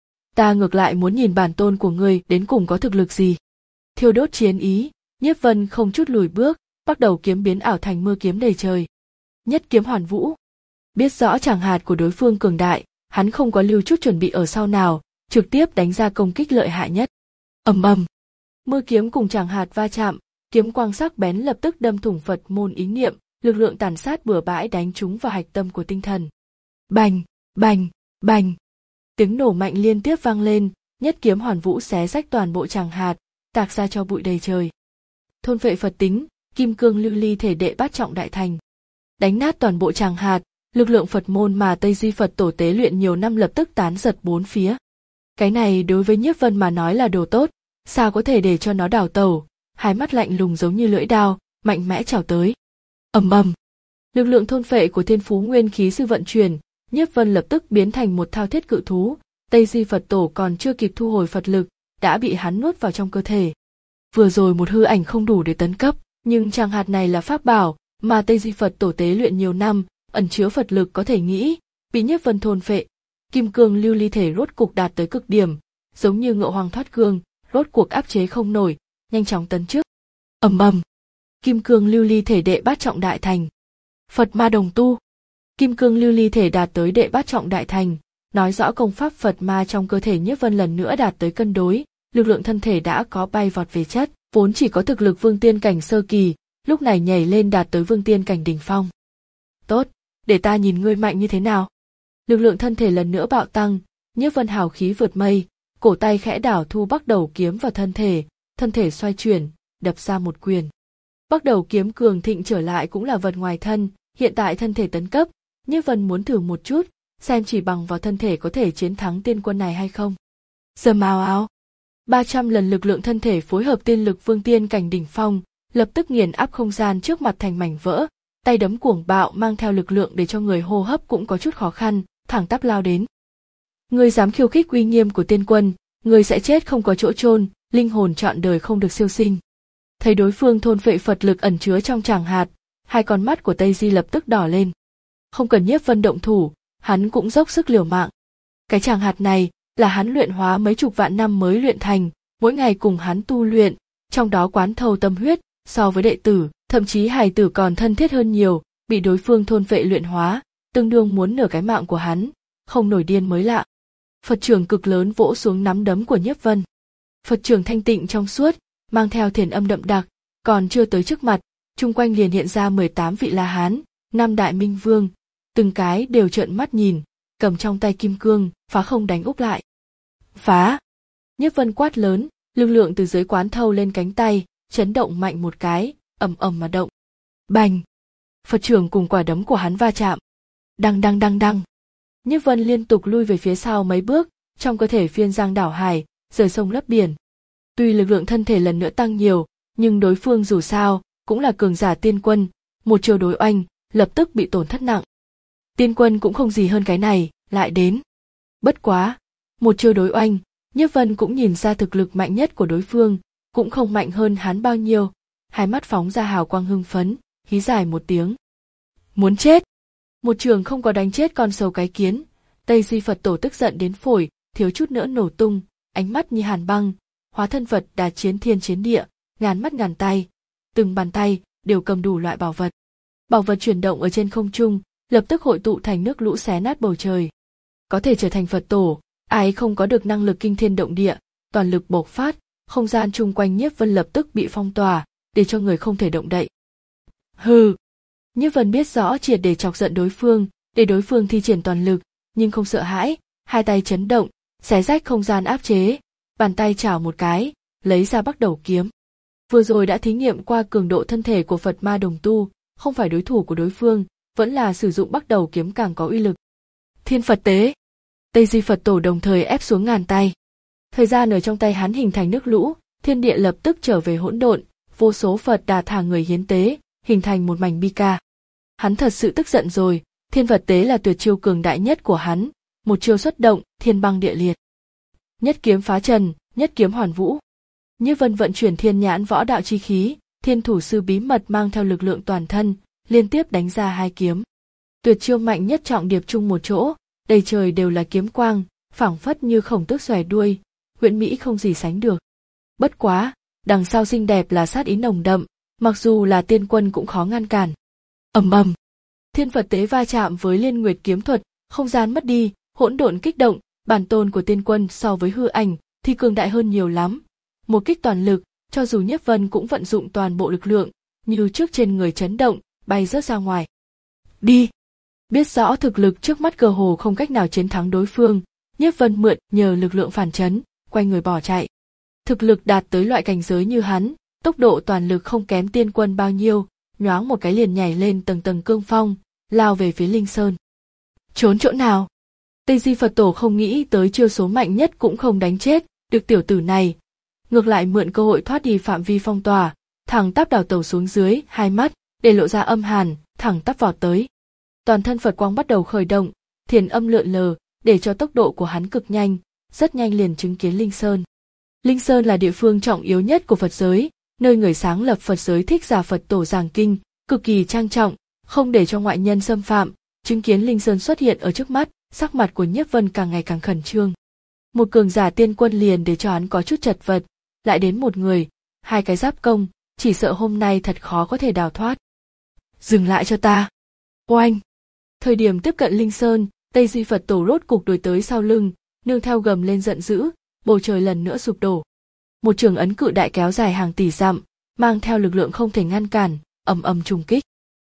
Ta ngược lại muốn nhìn bản tôn của ngươi đến cùng có thực lực gì. Thiêu đốt chiến ý, Nhiếp Vân không chút lùi bước, bắt đầu kiếm biến ảo thành mưa kiếm đầy trời. Nhất kiếm hoàn vũ. Biết rõ tràng hạt của đối phương cường đại, hắn không có lưu chút chuẩn bị ở sau nào, trực tiếp đánh ra công kích lợi hại nhất. Ầm ầm, mưa kiếm cùng tràng hạt va chạm, kiếm quang sắc bén lập tức đâm thủng Phật môn ý niệm, lực lượng tàn sát bừa bãi đánh trúng vào hạch tâm của tinh thần. Bành, bành, bành. Tiếng nổ mạnh liên tiếp vang lên, nhất kiếm hoàn vũ xé rách toàn bộ tràng hạt, tạc ra cho bụi đầy trời. Thôn phệ Phật tính, kim cương lưu ly thể đệ bát trọng đại thành. Đánh nát toàn bộ tràng hạt, lực lượng Phật môn mà Tây Di Phật Tổ tế luyện nhiều năm lập tức tán giật bốn phía. Cái này đối với Nhiếp Vân mà nói là đồ tốt, sao có thể để cho nó đảo tẩu, hai mắt lạnh lùng giống như lưỡi đao, mạnh mẽ chảo tới. Ầm ầm, lực lượng thôn phệ của Thiên Phú Nguyên Khí Sư vận chuyển, Nhiếp Vân lập tức biến thành một thao thiết cự thú, Tây Di Phật Tổ còn chưa kịp thu hồi Phật lực, đã bị hắn nuốt vào trong cơ thể. Vừa rồi một hư ảnh không đủ để tấn cấp, nhưng tràng hạt này là pháp bảo mà Tây Di Phật Tổ tế luyện nhiều năm, ẩn chứa Phật lực có thể nghĩ, bị Nhiếp Vân thôn phệ. Kim cương lưu ly thể rốt cục đạt tới cực điểm, giống như ngựa hoàng thoát cương, rốt cuộc áp chế không nổi, nhanh chóng tấn trước. Ầm ầm, kim cương lưu ly thể đệ bát trọng đại thành. Phật ma đồng tu. Kim cương lưu ly thể đạt tới đệ bát trọng đại thành, nói rõ công pháp Phật ma trong cơ thể Nhiếp Vân lần nữa đạt tới cân đối, lực lượng thân thể đã có bay vọt về chất, vốn chỉ có thực lực vương tiên cảnh sơ kỳ, lúc này nhảy lên đạt tới vương tiên cảnh đỉnh phong. Tốt, để ta nhìn ngươi mạnh như thế nào. Lực lượng thân thể lần nữa bạo tăng, Nhiếp Vân hào khí vượt mây, cổ tay khẽ đảo thu Bắc Đầu kiếm vào thân thể, thân thể xoay chuyển, đập ra một quyền. Bắc Đầu kiếm cường thịnh trở lại cũng là vật ngoài thân, hiện tại thân thể tấn cấp, Nhiếp Vân muốn thử một chút, xem chỉ bằng vào thân thể có thể chiến thắng tiên quân này hay không. Dầm ào ào, ba trăm lần lực lượng thân thể phối hợp tiên lực vương tiên cảnh đỉnh phong, lập tức nghiền áp không gian trước mặt thành mảnh vỡ, tay đấm cuồng bạo mang theo lực lượng để cho người hô hấp cũng có chút khó khăn, thẳng tắp lao đến. Ngươi dám khiêu khích uy nghiêm của tiên quân, ngươi sẽ chết không có chỗ chôn, linh hồn trọn đời không được siêu sinh. Thấy đối phương thôn phệ Phật lực ẩn chứa trong tràng hạt, hai con mắt của Tây Di lập tức đỏ lên. Không cần Nhiếp Vân động thủ, hắn cũng dốc sức liều mạng. Cái tràng hạt này là hắn luyện hóa mấy chục vạn năm mới luyện thành, mỗi ngày cùng hắn tu luyện, trong đó quán thâu tâm huyết, so với đệ tử, thậm chí hài tử còn thân thiết hơn nhiều, bị đối phương thôn phệ luyện hóa, tương đương muốn nửa cái mạng của hắn, không nổi điên mới lạ. Phật trưởng cực lớn vỗ xuống nắm đấm của Nhiếp Vân. Phật trưởng thanh tịnh trong suốt, mang theo thiền âm đậm đặc, còn chưa tới trước mặt, chung quanh liền hiện ra mười tám vị La Hán, năm đại minh vương, từng cái đều trợn mắt nhìn, cầm trong tay kim cương, phá không đánh úp lại. Phá! Nhiếp Vân quát lớn, lực lượng từ dưới quán thâu lên cánh tay, chấn động mạnh một cái, ầm ầm mà động. Bành! Phật trưởng cùng quả đấm của hắn va chạm. Đăng đăng đăng đăng. Nhiếp Vân liên tục lui về phía sau mấy bước, trong cơ thể phiên giang đảo hải, rời sông lấp biển. Tuy lực lượng thân thể lần nữa tăng nhiều, nhưng đối phương dù sao cũng là cường giả tiên quân, một chiều đối oanh, lập tức bị tổn thất nặng. Tiên quân cũng không gì hơn cái này, lại đến. Bất quá, một chiều đối oanh, Nhiếp Vân cũng nhìn ra thực lực mạnh nhất của đối phương, cũng không mạnh hơn hắn bao nhiêu, hai mắt phóng ra hào quang hưng phấn, hí dài một tiếng. Muốn chết! Một trường không có đánh chết con sâu cái kiến, Tây Di Phật Tổ tức giận đến phổi, thiếu chút nữa nổ tung, ánh mắt như hàn băng, hóa thân Phật Đà chiến thiên chiến địa, ngàn mắt ngàn tay, từng bàn tay đều cầm đủ loại bảo vật. Bảo vật chuyển động ở trên không trung, lập tức hội tụ thành nước lũ xé nát bầu trời. Có thể trở thành Phật Tổ, ai không có được năng lực kinh thiên động địa, toàn lực bộc phát, không gian chung quanh Nhiếp Vân lập tức bị phong tỏa, để cho người không thể động đậy. Hừ. Nhiếp Vân biết rõ triệt để chọc giận đối phương, để đối phương thi triển toàn lực, nhưng không sợ hãi, hai tay chấn động, xé rách không gian áp chế, bàn tay chảo một cái, lấy ra Bắc Đầu kiếm. Vừa rồi đã thí nghiệm qua cường độ thân thể của Phật Ma đồng tu, không phải đối thủ của đối phương, vẫn là sử dụng Bắc Đầu kiếm càng có uy lực. Thiên Phật tế. Tây Di Phật Tổ đồng thời ép xuống ngàn tay. Thời gian ở trong tay hắn hình thành nước lũ, thiên địa lập tức trở về hỗn độn, vô số Phật Đà thả người hiến tế, hình thành một mảnh bi ca. Hắn thật sự tức giận rồi, Thiên Phật tế là tuyệt chiêu cường đại nhất của hắn, một chiêu xuất động, thiên băng địa liệt. Nhất kiếm phá trần, nhất kiếm hoàn vũ. Nhiếp Vân vận chuyển thiên nhãn võ đạo chi khí, thiên thủ sư bí mật mang theo lực lượng toàn thân, liên tiếp đánh ra hai kiếm. Tuyệt chiêu mạnh nhất trọng điệp chung một chỗ, đầy trời đều là kiếm quang, phảng phất như khổng tước xòe đuôi, huyễn mỹ không gì sánh được. Bất quá, đằng sau xinh đẹp là sát ý nồng đậm, mặc dù là tiên quân cũng khó ngăn cản. Ầm ầm. Thiên Phật tế va chạm với Liên Nguyệt kiếm thuật, không gian mất đi, hỗn độn kích động, bản tôn của tiên quân so với hư ảnh thì cường đại hơn nhiều lắm. Một kích toàn lực, cho dù Nhiếp Vân cũng vận dụng toàn bộ lực lượng, như trước trên người chấn động, bay rớt ra ngoài. Đi. Biết rõ thực lực trước mắt cơ hồ không cách nào chiến thắng đối phương, Nhiếp Vân mượn nhờ lực lượng phản chấn, quay người bỏ chạy. Thực lực đạt tới loại cảnh giới như hắn, tốc độ toàn lực không kém tiên quân bao nhiêu, nhoáng một cái liền nhảy lên tầng tầng cương phong, lao về phía Linh Sơn. Trốn chỗ nào? Tây Di Phật Tổ không nghĩ tới chiêu số mạnh nhất cũng không đánh chết được tiểu tử này, ngược lại mượn cơ hội thoát đi phạm vi phong tỏa, thẳng tắp đảo tàu xuống dưới, hai mắt để lộ ra âm hàn, thẳng tắp vọt tới. Toàn thân Phật quang bắt đầu khởi động, thiền âm lượn lờ, để cho tốc độ của hắn cực nhanh, rất nhanh liền chứng kiến Linh Sơn. Linh Sơn là địa phương trọng yếu nhất của Phật giới, nơi người sáng lập Phật giới Thích Giả Phật Tổ giảng kinh, cực kỳ trang trọng, không để cho ngoại nhân xâm phạm. Chứng kiến Linh Sơn xuất hiện ở trước mắt, sắc mặt của Nhiếp Vân càng ngày càng khẩn trương. Một cường giả tiên quân liền để cho hắn có chút chật vật, lại đến một người, hai cái giáp công, chỉ sợ hôm nay thật khó có thể đào thoát. Dừng lại cho ta. Oanh. Thời điểm tiếp cận Linh Sơn, Tây Di Phật Tổ rốt cục đuổi tới sau lưng, nương theo gầm lên giận dữ, bầu trời lần nữa sụp đổ. Một trường ấn cự đại kéo dài hàng tỷ dặm, mang theo lực lượng không thể ngăn cản, ầm ầm trùng kích.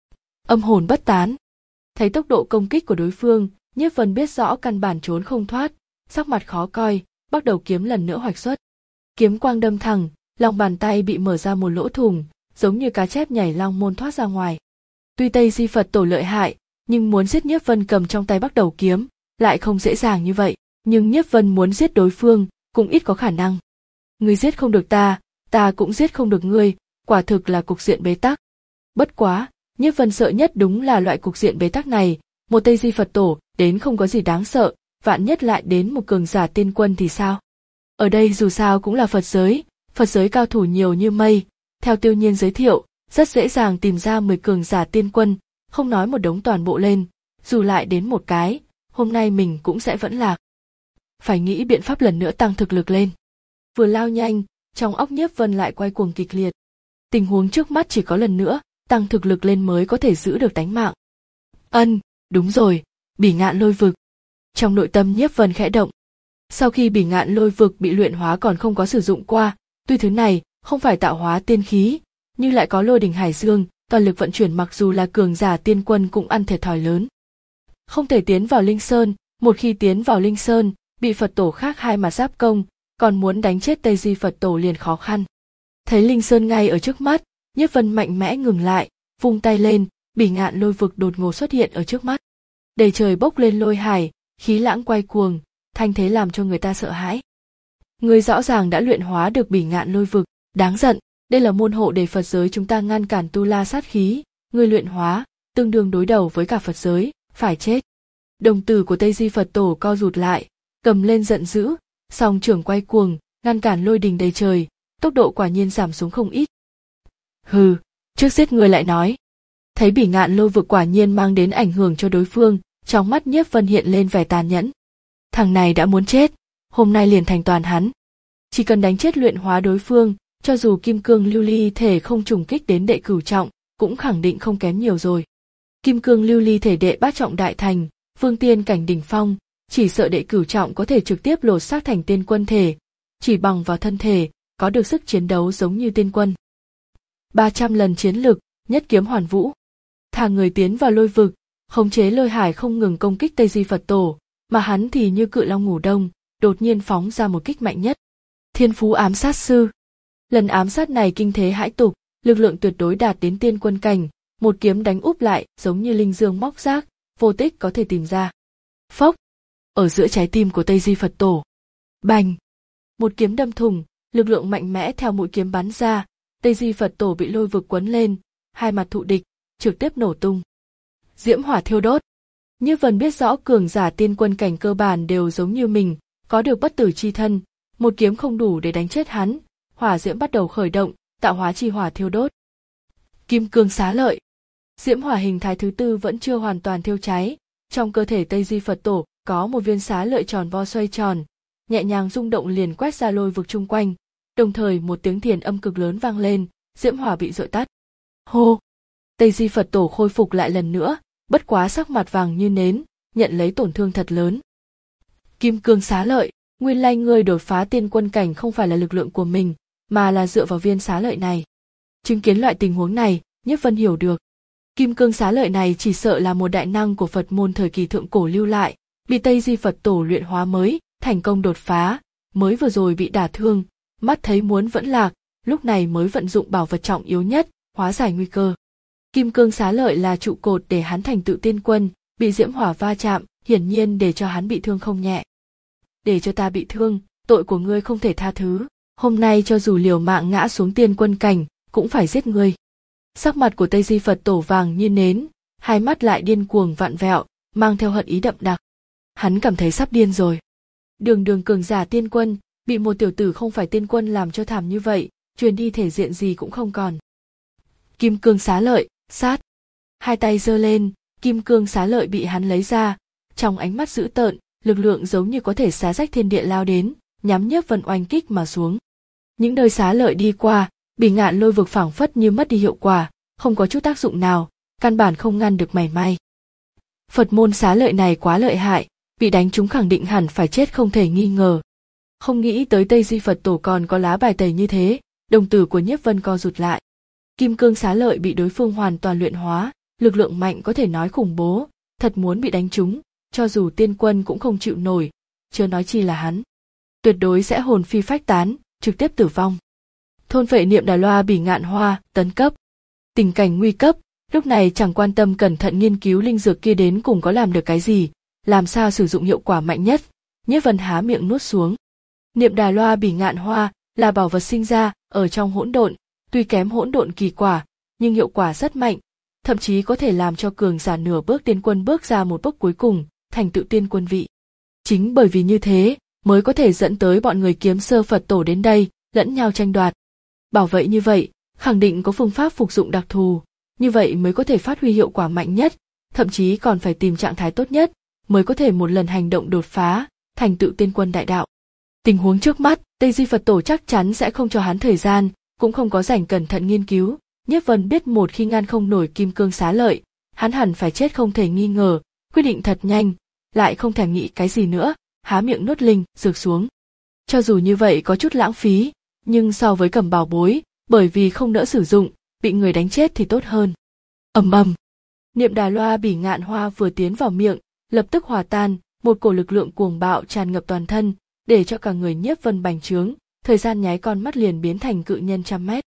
Âm hồn bất tán. Thấy tốc độ công kích của đối phương, Nhiếp Vân biết rõ căn bản trốn không thoát, sắc mặt khó coi, bắt đầu kiếm lần nữa hoạch xuất. Kiếm quang đâm thẳng, lòng bàn tay bị mở ra một lỗ thủng, giống như cá chép nhảy long môn thoát ra ngoài. Tuy Tây Di Phật Tổ lợi hại, nhưng muốn giết Nhiếp Vân cầm trong tay Bắc Đầu kiếm, lại không dễ dàng như vậy. Nhưng Nhiếp Vân muốn giết đối phương, cũng ít có khả năng. Ngươi giết không được ta, ta cũng giết không được ngươi, quả thực là cục diện bế tắc. Bất quá, Nhiếp Vân sợ nhất đúng là loại cục diện bế tắc này, một Tây Di Phật Tổ đến không có gì đáng sợ, vạn nhất lại đến một cường giả tiên quân thì sao? Ở đây dù sao cũng là Phật giới, Phật giới cao thủ nhiều như mây, theo Tiêu Nhiên giới thiệu, rất dễ dàng tìm ra mười cường giả tiên quân, không nói một đống toàn bộ lên, dù lại đến một cái, hôm nay mình cũng sẽ vẫn lạc. Phải nghĩ biện pháp lần nữa tăng thực lực lên. Vừa lao nhanh, trong óc Nhiếp Vân lại quay cuồng kịch liệt. Tình huống trước mắt chỉ có lần nữa, tăng thực lực lên mới có thể giữ được tánh mạng. Ân, đúng rồi, Bỉ Ngạn Lôi Vực. Trong nội tâm Nhiếp Vân khẽ động. Sau khi Bỉ Ngạn Lôi Vực bị luyện hóa còn không có sử dụng qua, tuy thứ này không phải tạo hóa tiên khí, nhưng lại có lôi đỉnh hải dương, toàn lực vận chuyển, mặc dù là cường giả tiên quân cũng ăn thiệt thòi lớn. Không thể tiến vào Linh Sơn, một khi tiến vào Linh Sơn, bị Phật Tổ khác hai mà giáp công, còn muốn đánh chết Tây Di Phật Tổ liền khó khăn. Thấy Linh Sơn ngay ở trước mắt, Nhiếp Vân mạnh mẽ ngừng lại, vung tay lên, Bỉ Ngạn Lôi Vực đột ngột xuất hiện ở trước mắt. Đầy trời bốc lên lôi hải, khí lãng quay cuồng, thanh thế làm cho người ta sợ hãi. Người rõ ràng đã luyện hóa được Bỉ Ngạn Lôi Vực, đáng giận, đây là môn hộ để Phật giới chúng ta ngăn cản tu la sát khí, người luyện hóa, tương đương đối đầu với cả Phật giới, phải chết. Đồng tử của Tây Di Phật Tổ co rụt lại, cầm lên giận dữ, song trưởng quay cuồng, ngăn cản lôi đình đầy trời, tốc độ quả nhiên giảm xuống không ít. Hừ, trước giết người lại nói. Thấy Bỉ Ngạn Lôi Vực quả nhiên mang đến ảnh hưởng cho đối phương, trong mắt Nhiếp Vân hiện lên vẻ tàn nhẫn. Thằng này đã muốn chết, hôm nay liền thành toàn hắn. Chỉ cần đánh chết luyện hóa đối phương, cho dù kim cương lưu ly thể không trùng kích đến đệ cửu trọng, cũng khẳng định không kém nhiều rồi. Kim cương lưu ly thể đệ bát trọng đại thành, vương tiên cảnh đỉnh phong, chỉ sợ đệ cửu trọng có thể trực tiếp lột xác thành tiên quân thể, chỉ bằng vào thân thể, có được sức chiến đấu giống như tiên quân. ba trăm lần chiến lực, nhất kiếm hoàn vũ. Thả người tiến vào lôi vực, khống chế lôi hải không ngừng công kích Tây Di Phật Tổ, mà hắn thì như cự long ngủ đông, đột nhiên phóng ra một kích mạnh nhất. Thiên phú ám sát sư. Lần ám sát này kinh thế hãi tục, lực lượng tuyệt đối đạt đến tiên quân cảnh, một kiếm đánh úp lại giống như linh dương móc rác, vô tích có thể tìm ra. Phốc! Ở giữa trái tim của Tây Di Phật Tổ. Bành! Một kiếm đâm thủng, lực lượng mạnh mẽ theo mũi kiếm bắn ra, Tây Di Phật Tổ bị lôi vực quấn lên, hai mặt thụ địch, trực tiếp nổ tung. Diễm hỏa thiêu đốt. Nhiếp Vân biết rõ cường giả tiên quân cảnh cơ bản đều giống như mình, có được bất tử chi thân, một kiếm không đủ để đánh chết hắn, hỏa diễm bắt đầu khởi động, tạo hóa chi hỏa thiêu đốt. Kim cương xá lợi. Diễm hỏa hình thái thứ tư vẫn chưa hoàn toàn thiêu cháy, trong cơ thể Tây Di Phật Tổ có một viên xá lợi tròn vo xoay tròn, nhẹ nhàng rung động liền quét ra lôi vực chung quanh, đồng thời một tiếng thiền âm cực lớn vang lên, diễm hỏa bị dội tắt. Hô! Tây Di Phật Tổ khôi phục lại lần nữa, bất quá sắc mặt vàng như nến, nhận lấy tổn thương thật lớn. Kim cương xá lợi, nguyên lai ngươi đột phá tiên quân cảnh không phải là lực lượng của mình, mà là dựa vào viên xá lợi này. Chứng kiến loại tình huống này, Nhiếp Vân hiểu được. Kim cương xá lợi này chỉ sợ là một đại năng của Phật môn thời kỳ thượng cổ lưu lại, bị Tây Di Phật Tổ luyện hóa mới, thành công đột phá, mới vừa rồi bị đả thương, mắt thấy muốn vẫn lạc, lúc này mới vận dụng bảo vật trọng yếu nhất, hóa giải nguy cơ. Kim cương xá lợi là trụ cột để hắn thành tựu tiên quân, bị diễm hỏa va chạm, hiển nhiên để cho hắn bị thương không nhẹ. Để cho ta bị thương, tội của ngươi không thể tha thứ, hôm nay cho dù liều mạng ngã xuống tiên quân cảnh, cũng phải giết ngươi. Sắc mặt của Tây Di Phật Tổ vàng như nến, hai mắt lại điên cuồng vặn vẹo, mang theo hận ý đậm đặc. Hắn cảm thấy sắp điên rồi. Đường đường cường giả tiên quân, bị một tiểu tử không phải tiên quân làm cho thảm như vậy, truyền đi thể diện gì cũng không còn. Kim cương xá lợi, sát. Hai tay giơ lên, kim cương xá lợi bị hắn lấy ra, trong ánh mắt dữ tợn, lực lượng giống như có thể xé rách thiên địa lao đến, nhắm Nhiếp Vân oanh kích mà xuống. Những nơi xá lợi đi qua, Bỉ Ngạn lôi vực phảng phất như mất đi hiệu quả, không có chút tác dụng nào, căn bản không ngăn được mảy may. Phật môn xá lợi này quá lợi hại, bị đánh trúng khẳng định hẳn phải chết không thể nghi ngờ. Không nghĩ tới Tây Di Phật Tổ còn có lá bài tẩy như thế, đồng tử của Nhiếp Vân co rụt lại. Kim cương xá lợi bị đối phương hoàn toàn luyện hóa, lực lượng mạnh có thể nói khủng bố, thật muốn bị đánh trúng, cho dù tiên quân cũng không chịu nổi, chưa nói chi là hắn. Tuyệt đối sẽ hồn phi phách tán, trực tiếp tử vong. Thôn phệ niệm đà loa Bỉ Ngạn Hoa, tấn cấp. Tình cảnh nguy cấp, lúc này chẳng quan tâm cẩn thận nghiên cứu linh dược kia đến cùng có làm được cái gì, làm sao sử dụng hiệu quả mạnh nhất, Nhiếp Vân há miệng nuốt xuống. Niệm đà loa Bỉ Ngạn Hoa là bảo vật sinh ra ở trong hỗn độn, tuy kém hỗn độn kỳ quả, nhưng hiệu quả rất mạnh, thậm chí có thể làm cho cường giả nửa bước tiên quân bước ra một bước cuối cùng, thành tựu tiên quân vị. Chính bởi vì như thế, mới có thể dẫn tới bọn người Kiếm Sơ Phật Tổ đến đây, lẫn nhau tranh đoạt. Bảo vậy như vậy, khẳng định có phương pháp phục dụng đặc thù, như vậy mới có thể phát huy hiệu quả mạnh nhất, thậm chí còn phải tìm trạng thái tốt nhất, mới có thể một lần hành động đột phá, thành tựu tiên quân đại đạo. Tình huống trước mắt, Tây Di Phật Tổ chắc chắn sẽ không cho hắn thời gian, cũng không có rảnh cẩn thận nghiên cứu. Nhiếp Vân biết một khi ngăn không nổi kim cương xá lợi, hắn hẳn phải chết không thể nghi ngờ, quyết định thật nhanh, lại không thèm nghĩ cái gì nữa, há miệng nuốt linh dược xuống. Cho dù như vậy có chút lãng phí, nhưng so với cầm bảo bối, bởi vì không nỡ sử dụng, bị người đánh chết thì tốt hơn. Ầm ầm, niệm đà loa Bỉ Ngạn Hoa vừa tiến vào miệng, lập tức hòa tan, một cổ lực lượng cuồng bạo tràn ngập toàn thân, để cho cả người Nhiếp Vân bành trướng, thời gian nháy con mắt liền biến thành cự nhân trăm mét.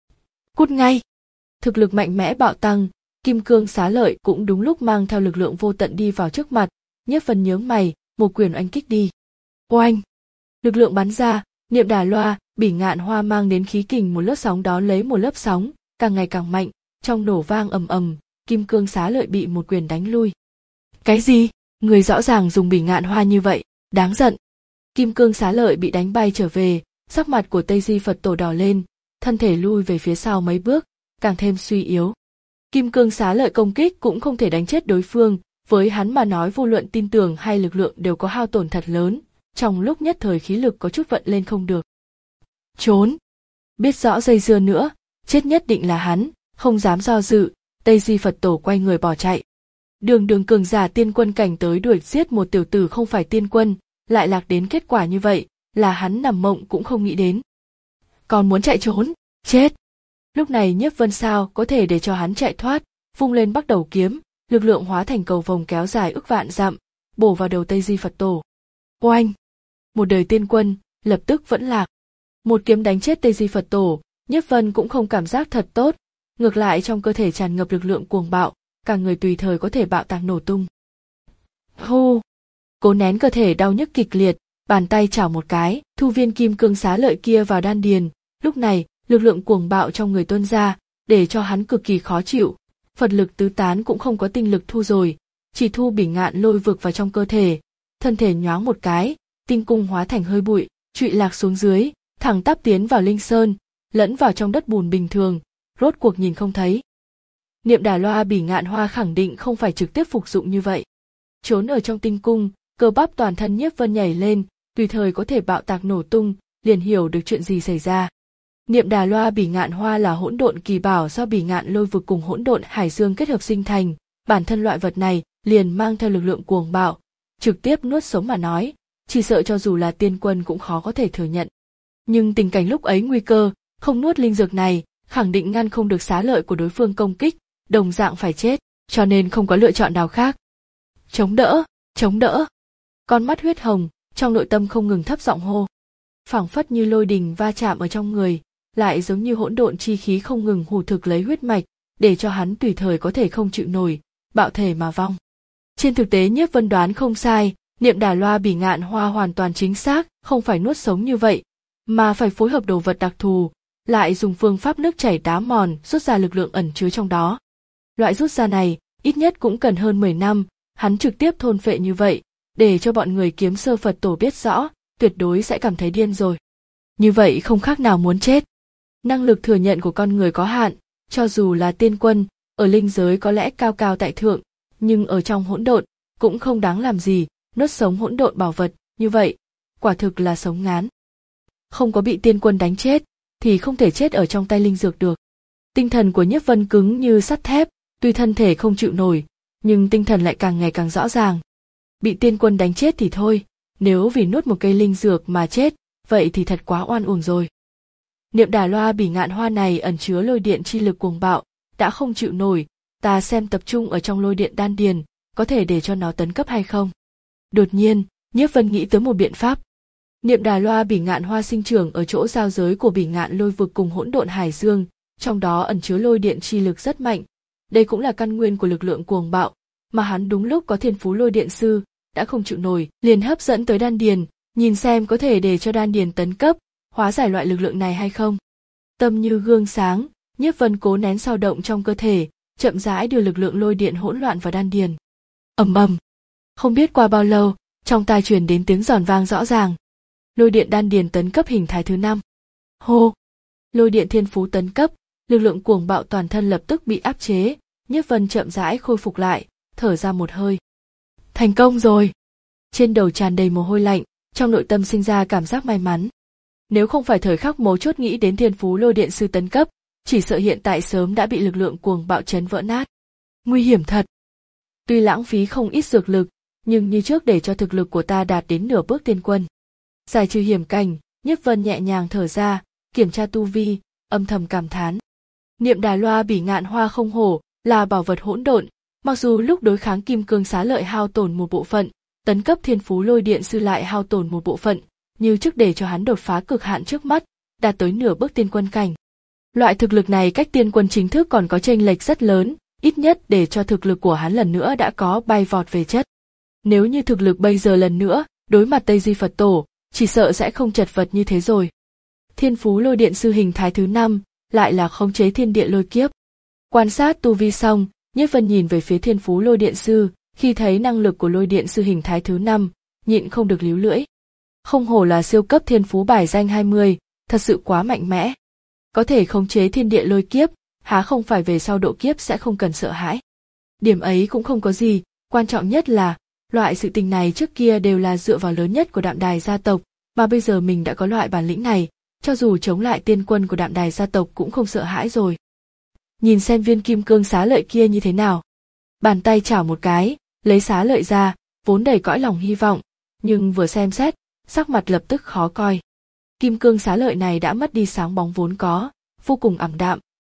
Cút ngay! Thực lực mạnh mẽ bạo tăng, kim cương xá lợi cũng đúng lúc mang theo lực lượng vô tận đi vào trước mặt, Nhiếp Vân nhướng mày, một quyền oanh kích đi. Oanh! Lực lượng bắn ra, niệm đà loa Bỉ Ngạn Hoa mang đến khí kình một lớp sóng đó lấy một lớp sóng, càng ngày càng mạnh, trong nổ vang ầm ầm, kim cương xá lợi bị một quyền đánh lui. Cái gì? Người rõ ràng dùng Bỉ Ngạn Hoa như vậy, đáng giận. Kim cương xá lợi bị đánh bay trở về, sắc mặt của Tây Di Phật Tổ đỏ lên, thân thể lui về phía sau mấy bước, càng thêm suy yếu. Kim cương xá lợi công kích cũng không thể đánh chết đối phương, với hắn mà nói vô luận tin tưởng hay lực lượng đều có hao tổn thật lớn, trong lúc nhất thời khí lực có chút vận lên không được. Trốn! Biết rõ dây dưa nữa, chết nhất định là hắn, không dám do dự, Tây Di Phật Tổ quay người bỏ chạy. Đường đường cường giả tiên quân cảnh tới đuổi giết một tiểu tử không phải tiên quân, lại lạc đến kết quả như vậy, là hắn nằm mộng cũng không nghĩ đến. Còn muốn chạy trốn, chết! Lúc này Nhiếp Vân sao có thể để cho hắn chạy thoát, vung lên Bắc Đầu kiếm, lực lượng hóa thành cầu vồng kéo dài ức vạn dặm, bổ vào đầu Tây Di Phật Tổ. Oanh! Một đời tiên quân, lập tức vẫn lạc. Một kiếm đánh chết Tây Di Phật Tổ, Nhiếp Vân cũng không cảm giác thật tốt, ngược lại trong cơ thể tràn ngập lực lượng cuồng bạo, cả người tùy thời có thể bạo tạc nổ tung. Hô! Cố nén cơ thể đau nhức kịch liệt, bàn tay chảo một cái, thu viên kim cương xá lợi kia vào đan điền. Lúc này, lực lượng cuồng bạo trong người tuôn ra, để cho hắn cực kỳ khó chịu. Phật lực tứ tán cũng không có tinh lực thu rồi, chỉ thu Bỉ Ngạn lôi vực vào trong cơ thể. Thân thể nhoáng một cái, tinh cung hóa thành hơi bụi, trụy lạc xuống dưới, thẳng tắp tiến vào linh sơn, lẫn vào trong đất bùn bình thường, rốt cuộc nhìn không thấy. Niệm Đà Loa Bỉ Ngạn Hoa khẳng định không phải trực tiếp phục dụng như vậy. Trốn ở trong tinh cung, cơ bắp toàn thân Nhiếp Vân nhảy lên, tùy thời có thể bạo tạc nổ tung, liền hiểu được chuyện gì xảy ra. Niệm Đà Loa Bỉ Ngạn Hoa là hỗn độn kỳ bảo do Bỉ Ngạn lôi vực cùng hỗn độn hải dương kết hợp sinh thành, bản thân loại vật này liền mang theo lực lượng cuồng bạo, trực tiếp nuốt sống mà nói, chỉ sợ cho dù là tiên quân cũng khó có thể thừa nhận. Nhưng tình cảnh lúc ấy nguy cơ, không nuốt linh dược này, khẳng định ngăn không được xá lợi của đối phương công kích, đồng dạng phải chết, cho nên không có lựa chọn nào khác. Chống đỡ, chống đỡ. Con mắt huyết hồng, trong nội tâm không ngừng thấp giọng hô. Phảng phất như lôi đình va chạm ở trong người, lại giống như hỗn độn chi khí không ngừng hủ thực lấy huyết mạch, để cho hắn tùy thời có thể không chịu nổi, bạo thể mà vong. Trên thực tế Nhiếp Vân đoán không sai, Niệm Đà Loa Bỉ Ngạn Hoa hoàn toàn chính xác, không phải nuốt sống như vậy, mà phải phối hợp đồ vật đặc thù, lại dùng phương pháp nước chảy đá mòn rút ra lực lượng ẩn chứa trong đó. Loại rút ra này, ít nhất cũng cần hơn mười năm, hắn trực tiếp thôn phệ như vậy, để cho bọn người Kiếm Sơ Phật Tổ biết rõ, tuyệt đối sẽ cảm thấy điên rồi. Như vậy không khác nào muốn chết. Năng lực thừa nhận của con người có hạn, cho dù là tiên quân, ở linh giới có lẽ cao cao tại thượng, nhưng ở trong hỗn độn, cũng không đáng làm gì, nuốt sống hỗn độn bảo vật, như vậy, quả thực là sống ngán. Không có bị tiên quân đánh chết, thì không thể chết ở trong tay linh dược được. Tinh thần của Nhiếp Vân cứng như sắt thép, tuy thân thể không chịu nổi, nhưng tinh thần lại càng ngày càng rõ ràng. Bị tiên quân đánh chết thì thôi, nếu vì nuốt một cây linh dược mà chết, vậy thì thật quá oan uổng rồi. Niệm Đà Loa Bỉ Ngạn Hoa này ẩn chứa lôi điện chi lực cuồng bạo, đã không chịu nổi, ta xem tập trung ở trong lôi điện đan điền, có thể để cho nó tấn cấp hay không. Đột nhiên, Nhiếp Vân nghĩ tới một biện pháp. Niệm Đà Loa Bỉ Ngạn Hoa sinh trưởng ở chỗ giao giới của Bỉ Ngạn lôi vực cùng hỗn độn hải dương, trong đó ẩn chứa lôi điện chi lực rất mạnh. Đây cũng là căn nguyên của lực lượng cuồng bạo, mà hắn đúng lúc có thiên phú lôi điện sư, đã không chịu nổi, liền hấp dẫn tới đan điền, nhìn xem có thể để cho đan điền tấn cấp, hóa giải loại lực lượng này hay không. Tâm như gương sáng, Nhiếp Vân cố nén dao động trong cơ thể, chậm rãi đưa lực lượng lôi điện hỗn loạn vào đan điền. Ầm ầm. Không biết qua bao lâu, trong tai truyền đến tiếng giòn vang rõ ràng. Lôi điện đan điền tấn cấp hình thái thứ năm. Hô! Lôi điện thiên phú tấn cấp, lực lượng cuồng bạo toàn thân lập tức bị áp chế, Nhiếp Vân chậm rãi khôi phục lại, thở ra một hơi. Thành công rồi! Trên đầu tràn đầy mồ hôi lạnh, trong nội tâm sinh ra cảm giác may mắn. Nếu không phải thời khắc mấu chốt nghĩ đến thiên phú lôi điện sư tấn cấp, chỉ sợ hiện tại sớm đã bị lực lượng cuồng bạo chấn vỡ nát. Nguy hiểm thật! Tuy lãng phí không ít dược lực, nhưng như trước để cho thực lực của ta đạt đến nửa bước tiên quân. Giải trừ hiểm cảnh, Nhiếp Vân nhẹ nhàng thở ra, kiểm tra tu vi, âm thầm cảm thán. Niệm Đà Loa Bỉ Ngạn Hoa không hổ, là bảo vật hỗn độn, mặc dù lúc đối kháng kim cương xá lợi hao tổn một bộ phận, tấn cấp thiên phú lôi điện sư lại hao tổn một bộ phận, như trước để cho hắn đột phá cực hạn trước mắt, đạt tới nửa bước tiên quân cảnh. Loại thực lực này cách tiên quân chính thức còn có chênh lệch rất lớn, ít nhất để cho thực lực của hắn lần nữa đã có bay vọt về chất. Nếu như thực lực bây giờ lần nữa, đối mặt Tây Di Phật Tổ, chỉ sợ sẽ không chật vật như thế rồi. Thiên phú lôi điện sư hình thái thứ năm, lại là khống chế thiên địa lôi kiếp. Quan sát tu vi xong, Nhiếp Vân nhìn về phía thiên phú lôi điện sư, khi thấy năng lực của lôi điện sư hình thái thứ năm, nhịn không được líu lưỡi. Không hổ là siêu cấp thiên phú bài danh hai mươi, thật sự quá mạnh mẽ. Có thể khống chế thiên địa lôi kiếp, há không phải về sau độ kiếp sẽ không cần sợ hãi. Điểm ấy cũng không có gì, quan trọng nhất là, loại sự tình này trước kia đều là dựa vào lớn nhất của Đạm Đài gia tộc, mà bây giờ mình đã có loại bản lĩnh này, cho dù chống lại tiên quân của Đạm Đài gia tộc cũng không sợ hãi rồi. Nhìn xem viên kim cương xá lợi kia như thế nào. Bàn tay chảo một cái, lấy xá lợi ra, vốn đầy cõi lòng hy vọng, nhưng vừa xem xét, sắc mặt lập tức khó coi. Kim cương xá lợi này đã mất đi sáng bóng vốn có, vô cùng ảm đạm,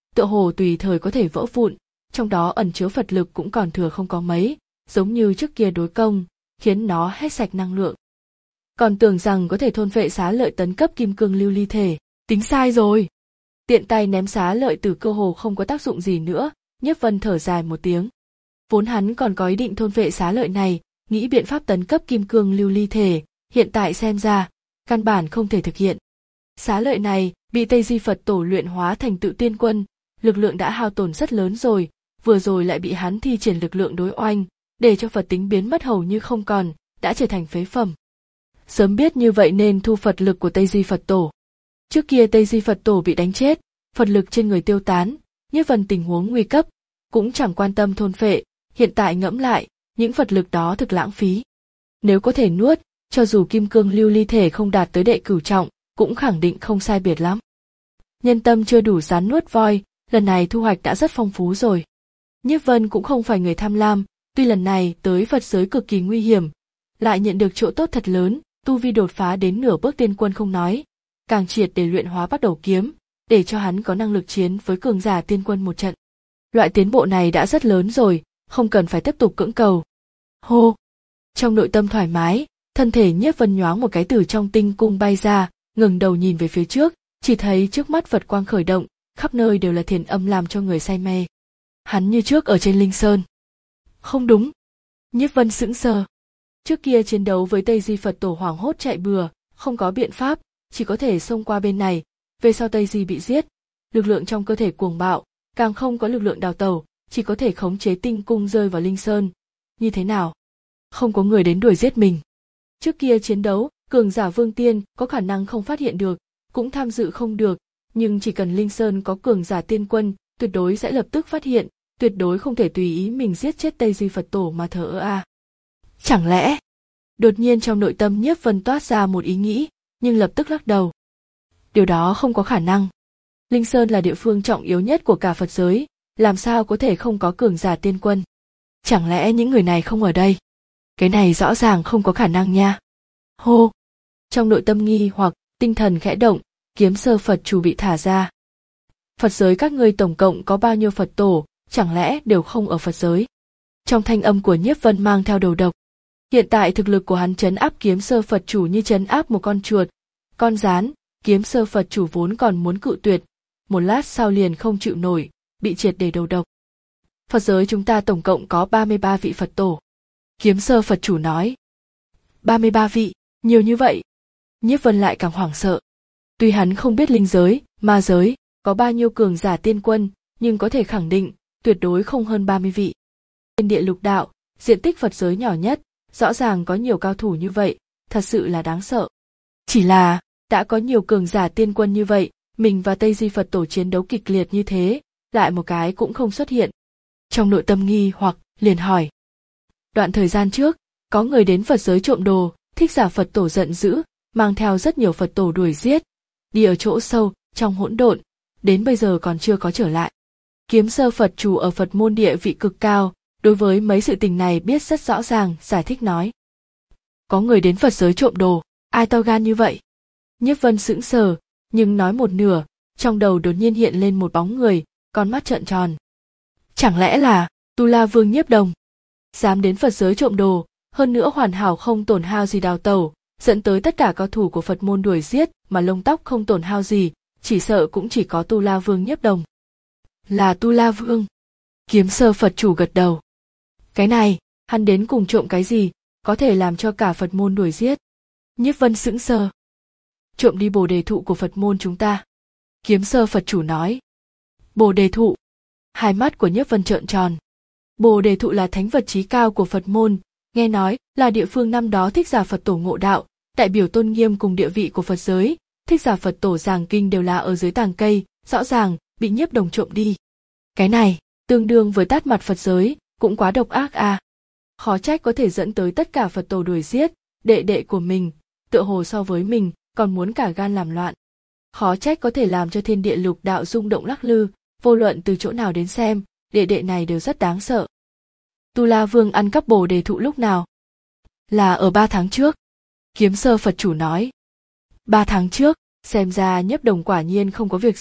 tựa hồ tùy thời có thể vỡ vụn, trong đó ẩn chứa Phật lực cũng còn thừa không có mấy, giống như trước kia đối công, khiến nó hết sạch năng lượng. Còn tưởng rằng có thể thôn vệ xá lợi tấn cấp kim cương lưu ly thể, tính sai rồi. Tiện tay ném xá lợi tử cơ hồ không có tác dụng gì nữa, Nhiếp Vân thở dài một tiếng. Vốn hắn còn có ý định thôn vệ xá lợi này, nghĩ biện pháp tấn cấp kim cương lưu ly thể, hiện tại xem ra, căn bản không thể thực hiện. Xá lợi này bị Tây Di Phật Tổ luyện hóa thành Tự Tiên Quân, lực lượng đã hao tổn rất lớn rồi, vừa rồi lại bị hắn thi triển lực lượng đối oanh, để cho Phật tính biến mất hầu như không còn, đã trở thành phế phẩm. Sớm biết như vậy nên thu Phật lực của Tây Di Phật Tổ. Trước kia Tây Di Phật Tổ bị đánh chết, Phật lực trên người tiêu tán, Nhiếp Vân tình huống nguy cấp, cũng chẳng quan tâm thôn phệ, hiện tại ngẫm lại, những Phật lực đó thực lãng phí. Nếu có thể nuốt, cho dù kim cương lưu ly thể không đạt tới đệ cửu trọng, cũng khẳng định không sai biệt lắm. Nhân tâm chưa đủ rắn nuốt voi, lần này thu hoạch đã rất phong phú rồi. Nhiếp Vân cũng không phải người tham lam, tuy lần này tới Phật giới cực kỳ nguy hiểm, lại nhận được chỗ tốt thật lớn, tu vi đột phá đến nửa bước tiên quân không nói, càng triệt để luyện hóa bắt đầu kiếm, để cho hắn có năng lực chiến với cường giả tiên quân một trận. Loại tiến bộ này đã rất lớn rồi, không cần phải tiếp tục cưỡng cầu. Hô! Trong nội tâm thoải mái, thân thể Nhiếp Vân nhoáng một cái từ trong tinh cung bay ra, ngẩng đầu nhìn về phía trước, chỉ thấy trước mắt Phật quang khởi động, khắp nơi đều là thiền âm làm cho người say mê. Hắn như trước ở trên Linh Sơn. Không đúng. Nhiếp Vân sững sờ. Trước kia chiến đấu với Tây Di Phật Tổ hoảng hốt chạy bừa, không có biện pháp, chỉ có thể xông qua bên này, về sau Tây Di bị giết, lực lượng trong cơ thể cuồng bạo, càng không có lực lượng đào tẩu, chỉ có thể khống chế tinh cung rơi vào Linh Sơn. Như thế nào? Không có người đến đuổi giết mình. Trước kia chiến đấu, cường giả Vương Tiên có khả năng không phát hiện được, cũng tham dự không được, nhưng chỉ cần Linh Sơn có cường giả tiên quân, tuyệt đối sẽ lập tức phát hiện, tuyệt đối không thể tùy ý mình giết chết Tây Di Phật Tổ mà thờ ơ a. Chẳng lẽ? Đột nhiên trong nội tâm Nhiếp Vân toát ra một ý nghĩ, nhưng lập tức lắc đầu. Điều đó không có khả năng. Linh Sơn là địa phương trọng yếu nhất của cả Phật giới, làm sao có thể không có cường giả tiên quân? Chẳng lẽ những người này không ở đây? Cái này rõ ràng không có khả năng nha. Hô! Trong nội tâm nghi hoặc, tinh thần khẽ động, kiếm sơ Phật chủ bị thả ra. Phật giới các ngươi tổng cộng có bao nhiêu Phật tổ, chẳng lẽ đều không ở Phật giới? Trong thanh âm của Nhiếp Vân mang theo đầu độc. Hiện tại thực lực của hắn trấn áp kiếm sơ Phật chủ như trấn áp một con chuột, con rán, kiếm sơ Phật chủ vốn còn muốn cự tuyệt, một lát sau liền không chịu nổi, bị triệt để đầu độc. Phật giới chúng ta tổng cộng có ba mươi ba vị Phật tổ. Kiếm sơ Phật chủ nói. ba mươi ba vị, nhiều như vậy. Nhiếp Vân lại càng hoảng sợ. Tuy hắn không biết linh giới, ma giới, có bao nhiêu cường giả tiên quân, nhưng có thể khẳng định, tuyệt đối không hơn ba mươi vị. Trên địa lục đạo, diện tích Phật giới nhỏ nhất, rõ ràng có nhiều cao thủ như vậy, thật sự là đáng sợ. Chỉ là, đã có nhiều cường giả tiên quân như vậy, mình và Tây Di Phật Tổ chiến đấu kịch liệt như thế, lại một cái cũng không xuất hiện. Trong nội tâm nghi hoặc, liền hỏi. Đoạn thời gian trước, có người đến Phật giới trộm đồ, Thích Giả Phật Tổ giận dữ, mang theo rất nhiều Phật Tổ đuổi giết, đi ở chỗ sâu, trong hỗn độn, đến bây giờ còn chưa có trở lại. Kiếm sơ Phật chủ ở Phật môn địa vị cực cao, đối với mấy sự tình này biết rất rõ ràng, giải thích nói. Có người đến Phật giới trộm đồ, ai to gan như vậy? Nhiếp Vân sững sờ, nhưng nói một nửa, trong đầu đột nhiên hiện lên một bóng người, con mắt trợn tròn. Chẳng lẽ là Tu La Vương Nhiếp Đồng? Dám đến Phật giới trộm đồ, hơn nữa hoàn hảo không tổn hao gì đào tẩu, dẫn tới tất cả cao thủ của Phật môn đuổi giết mà lông tóc không tổn hao gì, chỉ sợ cũng chỉ có Tu La Vương Nhiếp Đồng. Là Tu La Vương. Kiếm sơ Phật chủ gật đầu. Cái này, hắn đến cùng trộm cái gì, có thể làm cho cả Phật môn đuổi giết? Nhiếp Vân sững sờ. Trộm đi bồ đề thụ của Phật môn chúng ta. Kiếm sơ Phật chủ nói. Bồ đề thụ. Hai mắt của Nhiếp Vân trợn tròn. Bồ đề thụ là thánh vật chí cao của Phật môn, nghe nói là địa phương năm đó Thích Giả Phật Tổ ngộ đạo, đại biểu tôn nghiêm cùng địa vị của Phật giới. Thích Giả Phật Tổ giảng kinh đều là ở dưới tàng cây, rõ ràng bị Nhiếp Đồng trộm đi. Cái này, tương đương với tát mặt Phật giới, cũng quá độc ác à. Khó trách có thể dẫn tới tất cả Phật Tổ đuổi giết, đệ đệ của mình, tựa hồ so với mình, còn muốn cả gan làm loạn. Khó trách có thể làm cho thiên địa lục đạo rung động lắc lư, vô luận từ chỗ nào đến xem, đệ đệ này đều rất đáng sợ. Tu La Vương ăn cắp bồ đề thụ lúc nào? Là ở ba tháng trước. Kiếm sơ Phật chủ nói. Ba tháng trước, xem ra Nhiếp Đồng quả nhiên không có việc gì.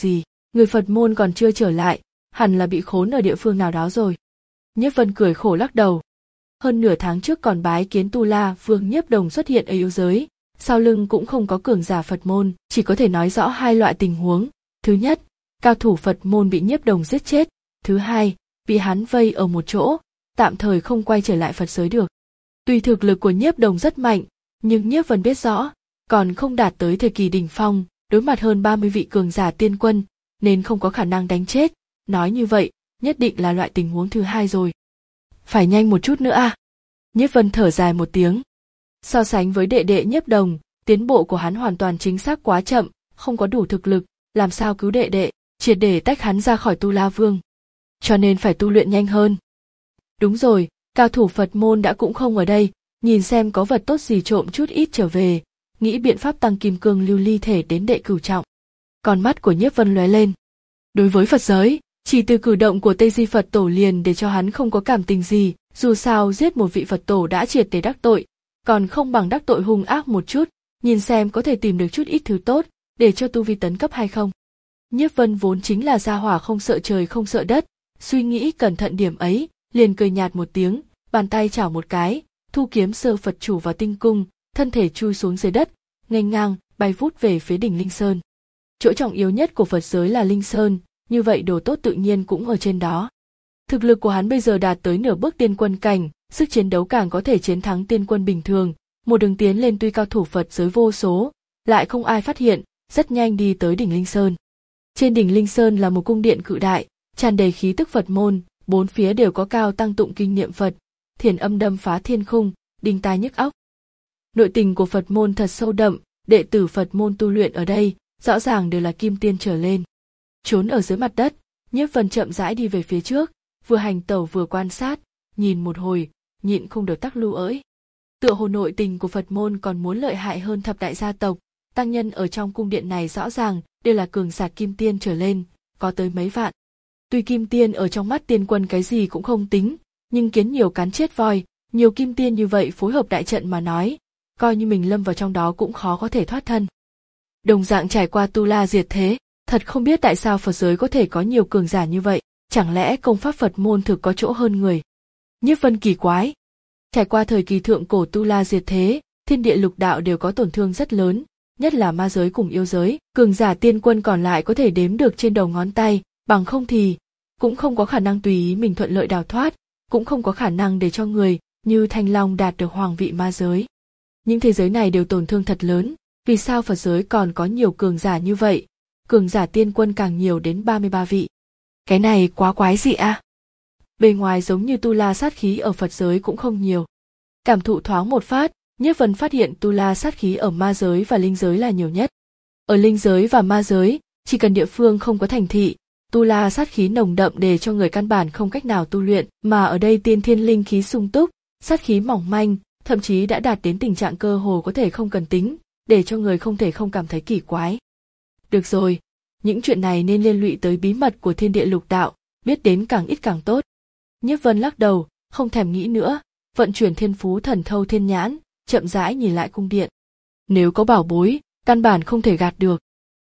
Người Phật môn còn chưa trở lại, hẳn là bị khốn ở địa phương nào đó rồi. Nhiếp Vân cười khổ lắc đầu. Hơn nửa tháng trước còn bái kiến Tu La Vương Nhiếp Đồng xuất hiện ở yêu giới, sau lưng cũng không có cường giả Phật môn, chỉ có thể nói rõ hai loại tình huống. Thứ nhất, cao thủ Phật môn bị Nhiếp Đồng giết chết. Thứ hai, bị hắn vây ở một chỗ, tạm thời không quay trở lại Phật giới được. Tuy thực lực của Nhiếp Đồng rất mạnh, nhưng Nhiếp Vân biết rõ, còn không đạt tới thời kỳ đỉnh phong, đối mặt hơn ba mươi vị cường giả tiên quân, nên không có khả năng đánh chết. Nói như vậy, nhất định là loại tình huống thứ hai rồi. Phải nhanh một chút nữa à? Nhiếp Vân thở dài một tiếng. So sánh với đệ đệ Nhiếp Đồng, tiến bộ của hắn hoàn toàn chính xác quá chậm, không có đủ thực lực, làm sao cứu đệ đệ, triệt để tách hắn ra khỏi Tu La Vương. Cho nên phải tu luyện nhanh hơn. Đúng rồi, cao thủ Phật môn đã cũng không ở đây, nhìn xem có vật tốt gì trộm chút ít trở về, nghĩ biện pháp tăng kim cương lưu ly thể đến đệ cửu trọng. Con mắt của Nhiếp Vân lóe lên. Đối với Phật giới, chỉ từ cử động của Tây Di Phật Tổ liền để cho hắn không có cảm tình gì, dù sao giết một vị Phật Tổ đã triệt để đắc tội, còn không bằng đắc tội hung ác một chút, nhìn xem có thể tìm được chút ít thứ tốt, để cho tu vi tấn cấp hay không. Nhiếp Vân vốn chính là gia hỏa không sợ trời không sợ đất, suy nghĩ cẩn thận điểm ấy, liền cười nhạt một tiếng, bàn tay chảo một cái, thu kiếm sơ Phật chủ vào tinh cung, thân thể chui xuống dưới đất, nghênh ngang, bay vút về phía đỉnh Linh Sơn. Chỗ trọng yếu nhất của Phật giới là Linh Sơn, như vậy đồ tốt tự nhiên cũng ở trên đó. Thực lực của hắn bây giờ đạt tới nửa bước tiên quân cảnh, sức chiến đấu càng có thể chiến thắng tiên quân bình thường, một đường tiến lên tuy cao thủ Phật giới vô số, lại không ai phát hiện, rất nhanh đi tới đỉnh Linh Sơn. Trên đỉnh Linh Sơn là một cung điện cự đại, tràn đầy khí tức Phật môn, bốn phía đều có cao tăng tụng kinh niệm Phật, thiền âm đâm phá thiên khung, đinh tai nhức óc. Nội tình của Phật môn thật sâu đậm, đệ tử Phật môn tu luyện ở đây, rõ ràng đều là kim tiên trở lên. Trốn ở dưới mặt đất, Nhiếp Vân chậm rãi đi về phía trước, vừa hành tẩu vừa quan sát, nhìn một hồi, nhịn không được tắc lưu ỡi. Tựa hồ nội tình của Phật môn còn muốn lợi hại hơn thập đại gia tộc, tăng nhân ở trong cung điện này rõ ràng đều là cường giả kim tiên trở lên, có tới mấy vạn. Tuy kim tiên ở trong mắt tiên quân cái gì cũng không tính, nhưng kiến nhiều cắn chết voi, nhiều kim tiên như vậy phối hợp đại trận mà nói, coi như mình lâm vào trong đó cũng khó có thể thoát thân. Đồng dạng trải qua tu la diệt thế, thật không biết tại sao Phật giới có thể có nhiều cường giả như vậy, chẳng lẽ công pháp Phật môn thực có chỗ hơn người. Nhiếp Vân kỳ quái. Trải qua thời kỳ thượng cổ tu la diệt thế, thiên địa lục đạo đều có tổn thương rất lớn, nhất là ma giới cùng yêu giới, cường giả tiên quân còn lại có thể đếm được trên đầu ngón tay, bằng không thì cũng không có khả năng tùy ý mình thuận lợi đào thoát, cũng không có khả năng để cho người như Thanh Long đạt được hoàng vị ma giới. Những thế giới này đều tổn thương thật lớn, vì sao Phật giới còn có nhiều cường giả như vậy, cường giả tiên quân càng nhiều đến ba mươi ba vị. Cái này quá quái dị à? Bề ngoài giống như tu la sát khí ở Phật giới cũng không nhiều. Cảm thụ thoáng một phát, Nhiếp Vân phát hiện tu la sát khí ở ma giới và linh giới là nhiều nhất. Ở linh giới và ma giới, chỉ cần địa phương không có thành thị, tu la sát khí nồng đậm để cho người căn bản không cách nào tu luyện, mà ở đây tiên thiên linh khí sung túc, sát khí mỏng manh, thậm chí đã đạt đến tình trạng cơ hồ có thể không cần tính, để cho người không thể không cảm thấy kỳ quái. Được rồi, những chuyện này nên liên lụy tới bí mật của thiên địa lục đạo, biết đến càng ít càng tốt. Nhiếp Vân lắc đầu, không thèm nghĩ nữa, vận chuyển thiên phú thần thâu thiên nhãn, chậm rãi nhìn lại cung điện. Nếu có bảo bối, căn bản không thể gạt được.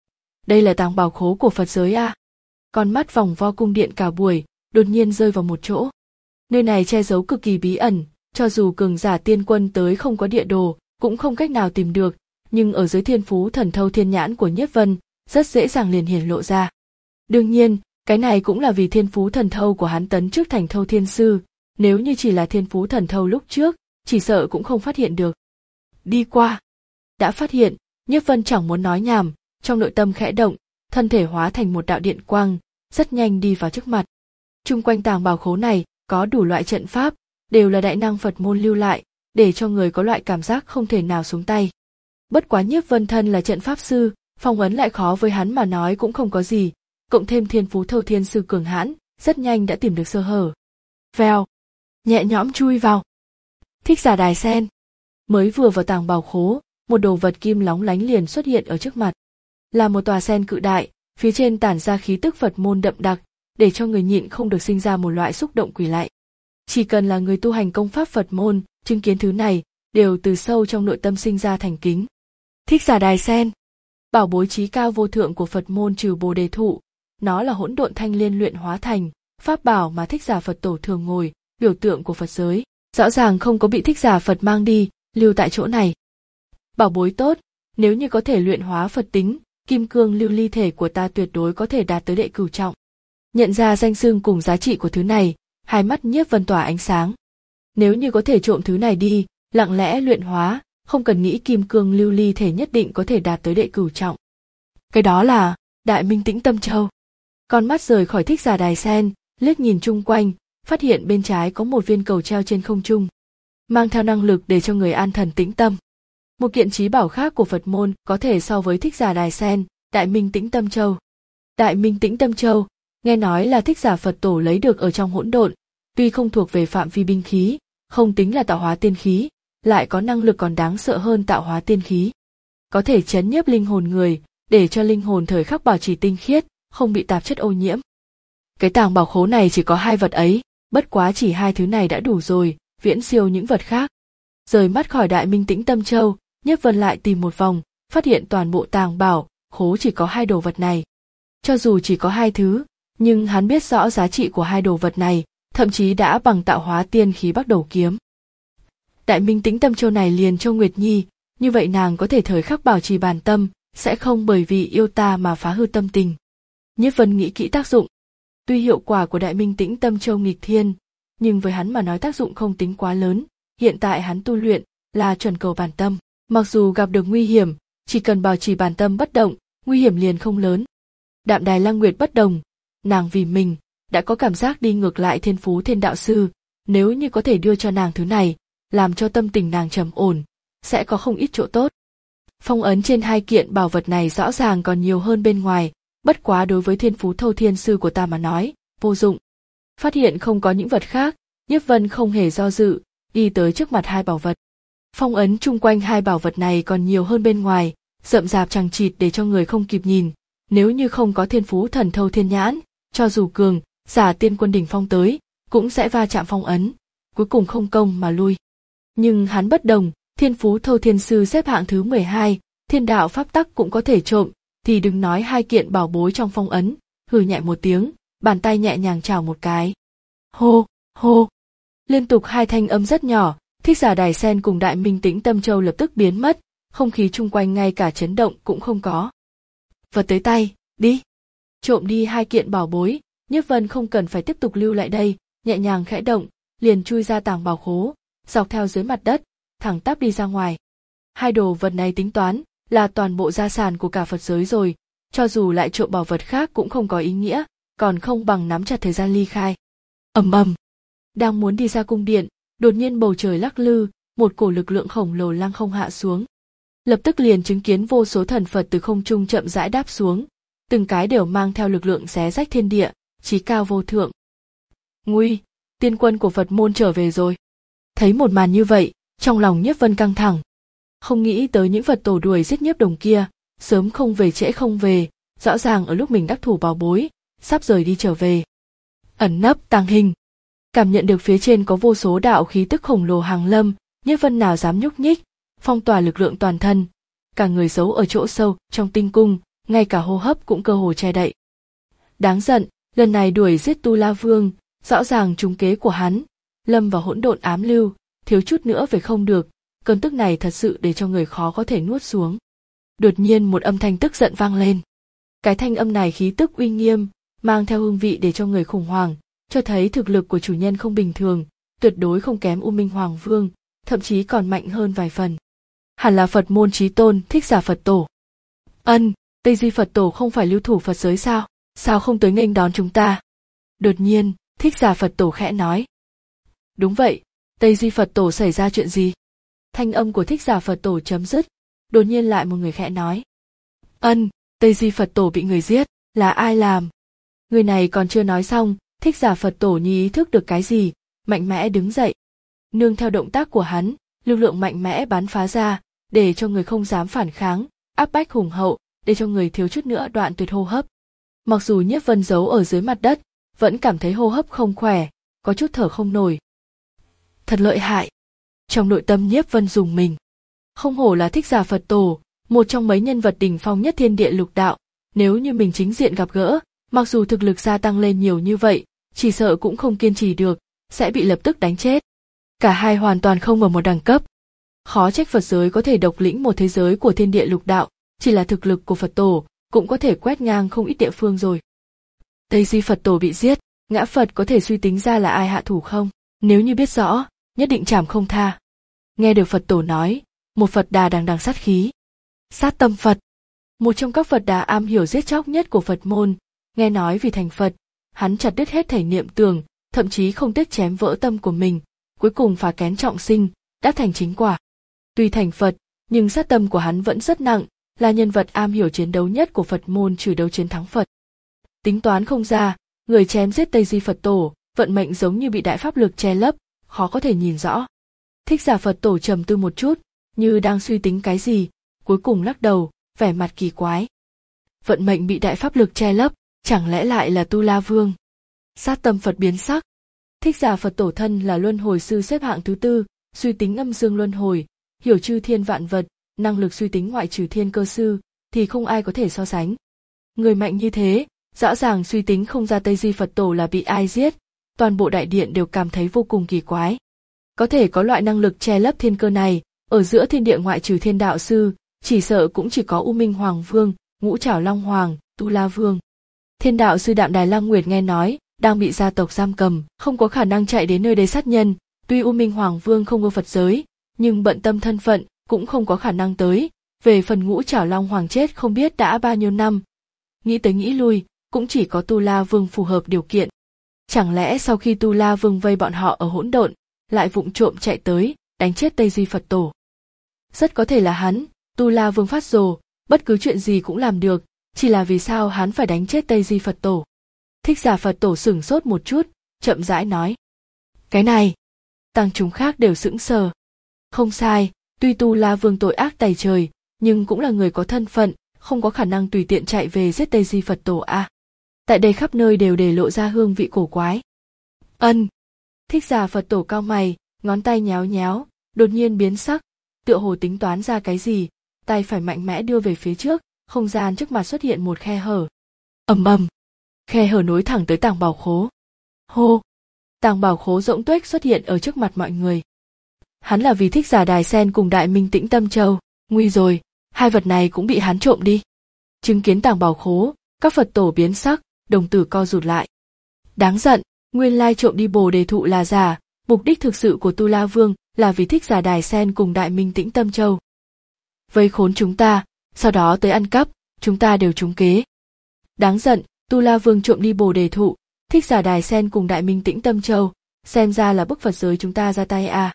Đây là tàng bảo khố của Phật giới à? Con mắt vòng vo cung điện cả buổi, đột nhiên rơi vào một chỗ. Nơi này che giấu cực kỳ bí ẩn, cho dù cường giả tiên quân tới không có địa đồ, cũng không cách nào tìm được, nhưng ở dưới thiên phú thần thâu thiên nhãn của Nhiếp Vân, rất dễ dàng liền hiển lộ ra. Đương nhiên, cái này cũng là vì thiên phú thần thâu của hắn tấn trước thành thâu thiên sư, nếu như chỉ là thiên phú thần thâu lúc trước, chỉ sợ cũng không phát hiện được. Đi qua. Đã phát hiện, Nhiếp Vân chẳng muốn nói nhảm, trong nội tâm khẽ động, thân thể hóa thành một đạo điện quang, rất nhanh đi vào trước mặt. Chung quanh tàng bảo khố này có đủ loại trận pháp, đều là đại năng Phật môn lưu lại, để cho người có loại cảm giác không thể nào xuống tay. Bất quá Nhiếp Vân thân là trận pháp sư, phong ấn lại khó với hắn mà nói cũng không có gì, cộng thêm thiên phú thâu thiên sư cường hãn, rất nhanh đã tìm được sơ hở. Vèo, nhẹ nhõm chui vào. Thích Giả Đài Sen. Mới vừa vào tàng bảo khố, một đồ vật kim lóng lánh liền xuất hiện ở trước mặt. Là một tòa sen cự đại, phía trên tản ra khí tức Phật môn đậm đặc, để cho người nhịn không được sinh ra một loại xúc động quỷ lạy. Chỉ cần là người tu hành công pháp Phật môn, chứng kiến thứ này, đều từ sâu trong nội tâm sinh ra thành kính. Thích Giả Đài Sen, bảo bối trí cao vô thượng của Phật môn trừ Bồ Đề thụ, Nó là hỗn độn thanh liên luyện hóa thành, pháp bảo mà Thích Giả Phật Tổ thường ngồi, biểu tượng của Phật giới. Rõ ràng không có bị Thích Giả Phật mang đi, lưu tại chỗ này. Bảo bối tốt, nếu như có thể luyện hóa Phật tính, kim cương lưu ly thể của ta tuyệt đối có thể đạt tới đệ cửu trọng. Nhận ra danh xưng cùng giá trị của thứ này, hai mắt Nhiếp Vân tỏa ánh sáng. Nếu như có thể trộm thứ này đi, lặng lẽ luyện hóa, không cần nghĩ kim cương lưu ly thể nhất định có thể đạt tới đệ cửu trọng. Cái đó là Đại Minh Tĩnh Tâm Châu. Con mắt rời khỏi Thích Giả Đài Sen, liếc nhìn chung quanh, phát hiện bên trái có một viên cầu treo trên không trung, mang theo năng lực để cho người an thần tĩnh tâm. Một kiện trí bảo khác của Phật môn có thể so với Thích Giả Đài Sen, Đại Minh Tĩnh Tâm Châu. Đại Minh Tĩnh Tâm Châu, nghe nói là Thích Giả Phật Tổ lấy được ở trong hỗn độn, tuy không thuộc về phạm vi binh khí, không tính là tạo hóa tiên khí, lại có năng lực còn đáng sợ hơn tạo hóa tiên khí. Có thể chấn nhiếp linh hồn người, để cho linh hồn thời khắc bảo trì tinh khiết, không bị tạp chất ô nhiễm. Cái tàng bảo khố này chỉ có hai vật ấy, bất quá chỉ hai thứ này đã đủ rồi, viễn siêu những vật khác. Rời mắt khỏi Đại Minh Tĩnh Tâm Châu, Nhiếp Vân lại tìm một vòng, phát hiện toàn bộ tàng bảo khố chỉ có hai đồ vật này. Cho dù chỉ có hai thứ, nhưng hắn biết rõ giá trị của hai đồ vật này, thậm chí đã bằng tạo hóa tiên khí Bắc Đầu Kiếm. Đại Minh Tĩnh Tâm Châu này liền cho Nguyệt Nhi, như vậy nàng có thể thời khắc bảo trì bản tâm, sẽ không bởi vì yêu ta mà phá hư tâm tình. Nhiếp Vân nghĩ kỹ tác dụng. Tuy hiệu quả của Đại Minh Tĩnh Tâm Châu nghịch thiên, nhưng với hắn mà nói tác dụng không tính quá lớn. Hiện tại hắn tu luyện là chuẩn cầu bản tâm, mặc dù gặp được nguy hiểm, chỉ cần bảo trì bản tâm bất động, nguy hiểm liền không lớn. Đạm Đài Lăng Nguyệt bất đồng, nàng vì mình đã có cảm giác đi ngược lại thiên phú thiên đạo sư, nếu như có thể đưa cho nàng thứ này, làm cho tâm tình nàng trầm ổn, sẽ có không ít chỗ tốt. Phong ấn trên hai kiện bảo vật này rõ ràng còn nhiều hơn bên ngoài, bất quá đối với thiên phú thâu thiên sư của ta mà nói, vô dụng. Phát hiện không có những vật khác, Nhiếp Vân không hề do dự, đi tới trước mặt hai bảo vật. Phong ấn chung quanh hai bảo vật này còn nhiều hơn bên ngoài, rậm rạp chằng chịt để cho người không kịp nhìn, nếu như không có thiên phú thần thâu thiên nhãn, cho dù cường, giả tiên quân đỉnh phong tới, cũng sẽ va chạm phong ấn, cuối cùng không công mà lui. Nhưng hắn bất đồng, thiên phú thâu thiên sư xếp hạng thứ mười hai, thiên đạo pháp tắc cũng có thể trộm, thì đừng nói hai kiện bảo bối trong phong ấn, hừ nhẹ một tiếng, bàn tay nhẹ nhàng chào một cái. Hô, hô. Liên tục hai thanh âm rất nhỏ, Thích Giả Đài Sen cùng Đại Minh Tĩnh Tâm Châu lập tức biến mất, không khí chung quanh ngay cả chấn động cũng không có. Vật tới tay, đi. Trộm đi hai kiện bảo bối, Nhiếp Vân không cần phải tiếp tục lưu lại đây, nhẹ nhàng khẽ động, liền chui ra tàng bảo khố, dọc theo dưới mặt đất, thẳng tắp đi ra ngoài. Hai đồ vật này tính toán là toàn bộ gia sản của cả Phật giới rồi, cho dù lại trộm bảo vật khác cũng không có ý nghĩa, còn không bằng nắm chặt thời gian ly khai. Ầm ầm. Đang muốn đi ra cung điện, đột nhiên bầu trời lắc lư, một cổ lực lượng khổng lồ lăng không hạ xuống. Lập tức liền chứng kiến vô số thần Phật từ không trung chậm rãi đáp xuống, từng cái đều mang theo lực lượng xé rách thiên địa, chí cao vô thượng. Nguy, tiên quân của Phật môn trở về rồi. Thấy một màn như vậy, trong lòng Nhiếp Vân căng thẳng. Không nghĩ tới những Phật tổ đuổi giết Nhiếp Đồng kia, sớm không về trễ không về, rõ ràng ở lúc mình đắc thủ bảo bối, sắp rời đi trở về. Ẩn nấp tàng hình. Cảm nhận được phía trên có vô số đạo khí tức khổng lồ hàng lâm, Nhiếp Vân nào dám nhúc nhích, phong tỏa lực lượng toàn thân, cả người giấu ở chỗ sâu trong tinh cung, ngay cả hô hấp cũng cơ hồ che đậy. Đáng giận, lần này đuổi giết Tu La Vương, rõ ràng trúng kế của hắn, lâm vào hỗn độn ám lưu, thiếu chút nữa về không được, cơn tức này thật sự để cho người khó có thể nuốt xuống. Đột nhiên một âm thanh tức giận vang lên. Cái thanh âm này khí tức uy nghiêm, mang theo hương vị để cho người khủng hoảng, cho thấy thực lực của chủ nhân không bình thường, tuyệt đối không kém U Minh Hoàng Vương, thậm chí còn mạnh hơn vài phần. Hẳn là Phật môn chí tôn Thích Giả Phật Tổ. Ân, Tây Di Phật Tổ không phải lưu thủ Phật giới sao? Sao không tới nghênh đón chúng ta? Đột nhiên, Thích Giả Phật Tổ khẽ nói. Đúng vậy, Tây Di Phật Tổ xảy ra chuyện gì? Thanh âm của Thích Giả Phật Tổ chấm dứt, đột nhiên lại một người khẽ nói. Ân, Tây Di Phật Tổ bị người giết, là ai làm? Người này còn chưa nói xong, Thích Giả Phật Tổ như ý thức được cái gì, mạnh mẽ đứng dậy. Nương theo động tác của hắn, lực lượng mạnh mẽ bắn phá ra, để cho người không dám phản kháng, áp bách hùng hậu, để cho người thiếu chút nữa đoạn tuyệt hô hấp. Mặc dù Nhiếp Vân giấu ở dưới mặt đất, vẫn cảm thấy hô hấp không khỏe, có chút thở không nổi. Thật lợi hại. Trong nội tâm Nhiếp Vân rùng mình. Không hổ là Thích Giả Phật Tổ, một trong mấy nhân vật đỉnh phong nhất thiên địa lục đạo, nếu như mình chính diện gặp gỡ, Mặc dù thực lực gia tăng lên nhiều như vậy, chỉ sợ cũng không kiên trì được, sẽ bị lập tức đánh chết. Cả hai hoàn toàn không ở một đẳng cấp. Khó trách Phật giới có thể độc lĩnh một thế giới của thiên địa lục đạo, chỉ là thực lực của Phật tổ, cũng có thể quét ngang không ít địa phương rồi. Tây Di Phật tổ bị giết, ngã Phật có thể suy tính ra là ai hạ thủ không? Nếu như biết rõ, nhất định trảm không tha. Nghe được Phật tổ nói, một Phật đà đằng đằng sát khí. Sát tâm Phật, một trong các Phật đà am hiểu giết chóc nhất của Phật môn, nghe nói vì thành Phật, hắn chặt đứt hết thảy niệm tưởng, thậm chí không tiếc chém vỡ tâm của mình, cuối cùng phá kén trọng sinh, đắc thành chính quả. Tuy thành Phật, nhưng sát tâm của hắn vẫn rất nặng, là nhân vật am hiểu chiến đấu nhất của Phật môn trừ đấu chiến thắng Phật. Tính toán không ra, người chém giết Tây Di Phật tổ, vận mệnh giống như bị đại pháp lực che lấp, khó có thể nhìn rõ. Thích Giả Phật tổ trầm tư một chút, như đang suy tính cái gì, cuối cùng lắc đầu, vẻ mặt kỳ quái. Vận mệnh bị đại pháp lực che lấp, chẳng lẽ lại là Tu La Vương? Sát tâm Phật biến sắc. Thích Giả Phật tổ thân là luân hồi sư xếp hạng thứ tư, suy tính âm dương luân hồi, hiểu chư thiên vạn vật, năng lực suy tính ngoại trừ thiên cơ sư, thì không ai có thể so sánh. Người mạnh như thế, rõ ràng suy tính không ra Tây Di Phật tổ là bị ai giết, toàn bộ đại điện đều cảm thấy vô cùng kỳ quái. Có thể có loại năng lực che lấp thiên cơ này, ở giữa thiên địa ngoại trừ thiên đạo sư, chỉ sợ cũng chỉ có U Minh Hoàng Vương, Ngũ Trảo Long Hoàng, Tu La Vương. Thiên đạo sư Đạm Đài Lăng Nguyệt nghe nói, đang bị gia tộc giam cầm, không có khả năng chạy đến nơi đây sát nhân, tuy U Minh Hoàng Vương không ở Phật giới, nhưng bận tâm thân phận, cũng không có khả năng tới. Về phần Ngũ Trảo Long Hoàng chết không biết đã bao nhiêu năm. Nghĩ tới nghĩ lui, cũng chỉ có Tu La Vương phù hợp điều kiện. Chẳng lẽ sau khi Tu La Vương vây bọn họ ở hỗn độn, lại vụng trộm chạy tới, đánh chết Tây Di Phật tổ? Rất có thể là hắn, Tu La Vương phát rồ, bất cứ chuyện gì cũng làm được, chỉ là vì sao hắn phải đánh chết Tây Di Phật tổ? Thích Giả Phật tổ sửng sốt một chút, chậm rãi nói. Cái này, tăng chúng khác đều sững sờ. Không sai, tuy Tu La Vương tội ác tày trời, nhưng cũng là người có thân phận, không có khả năng tùy tiện chạy về giết Tây Di Phật tổ à. Tại đây khắp nơi đều để lộ ra hương vị cổ quái. Ân. Thích Giả Phật tổ cau mày, ngón tay nhéo nhéo, đột nhiên biến sắc, tựa hồ tính toán ra cái gì, tay phải mạnh mẽ đưa về phía trước, không gian trước mặt xuất hiện một khe hở. Ầm ầm, khe hở nối thẳng tới tàng bảo khố. Hô, tàng bảo khố rỗng tuếch xuất hiện ở trước mặt mọi người. Hắn là vì Thích Giả Đài Sen cùng Đại Minh Tĩnh Tâm Châu, nguy rồi, hai vật này cũng bị hắn trộm đi. Chứng kiến tàng bảo khố, các Phật tổ biến sắc, đồng tử co rụt lại. Đáng giận, nguyên lai trộm đi Bồ Đề thụ là giả, mục đích thực sự của Tu La Vương là vì Thích Giả Đài Sen cùng Đại Minh Tĩnh Tâm Châu. Vây khốn chúng ta, sau đó tới ăn cắp, chúng ta đều trúng kế. Đáng giận, Tu La Vương trộm đi Bồ Đề thụ, Thích Giả Đài Sen cùng Đại Minh Tĩnh Tâm Châu, xem ra là bức Phật giới chúng ta ra tay à.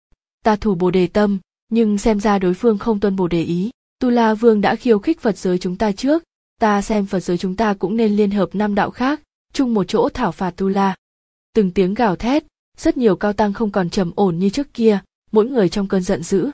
Ta thủ Bồ Đề tâm, nhưng xem ra đối phương không tuân Bồ Đề ý. Tu La Vương đã khiêu khích Phật giới chúng ta trước, ta xem Phật giới chúng ta cũng nên liên hợp năm đạo khác, chung một chỗ thảo phạt Tu La. Từng tiếng gào thét, rất nhiều cao tăng không còn trầm ổn như trước kia, mỗi người trong cơn giận dữ.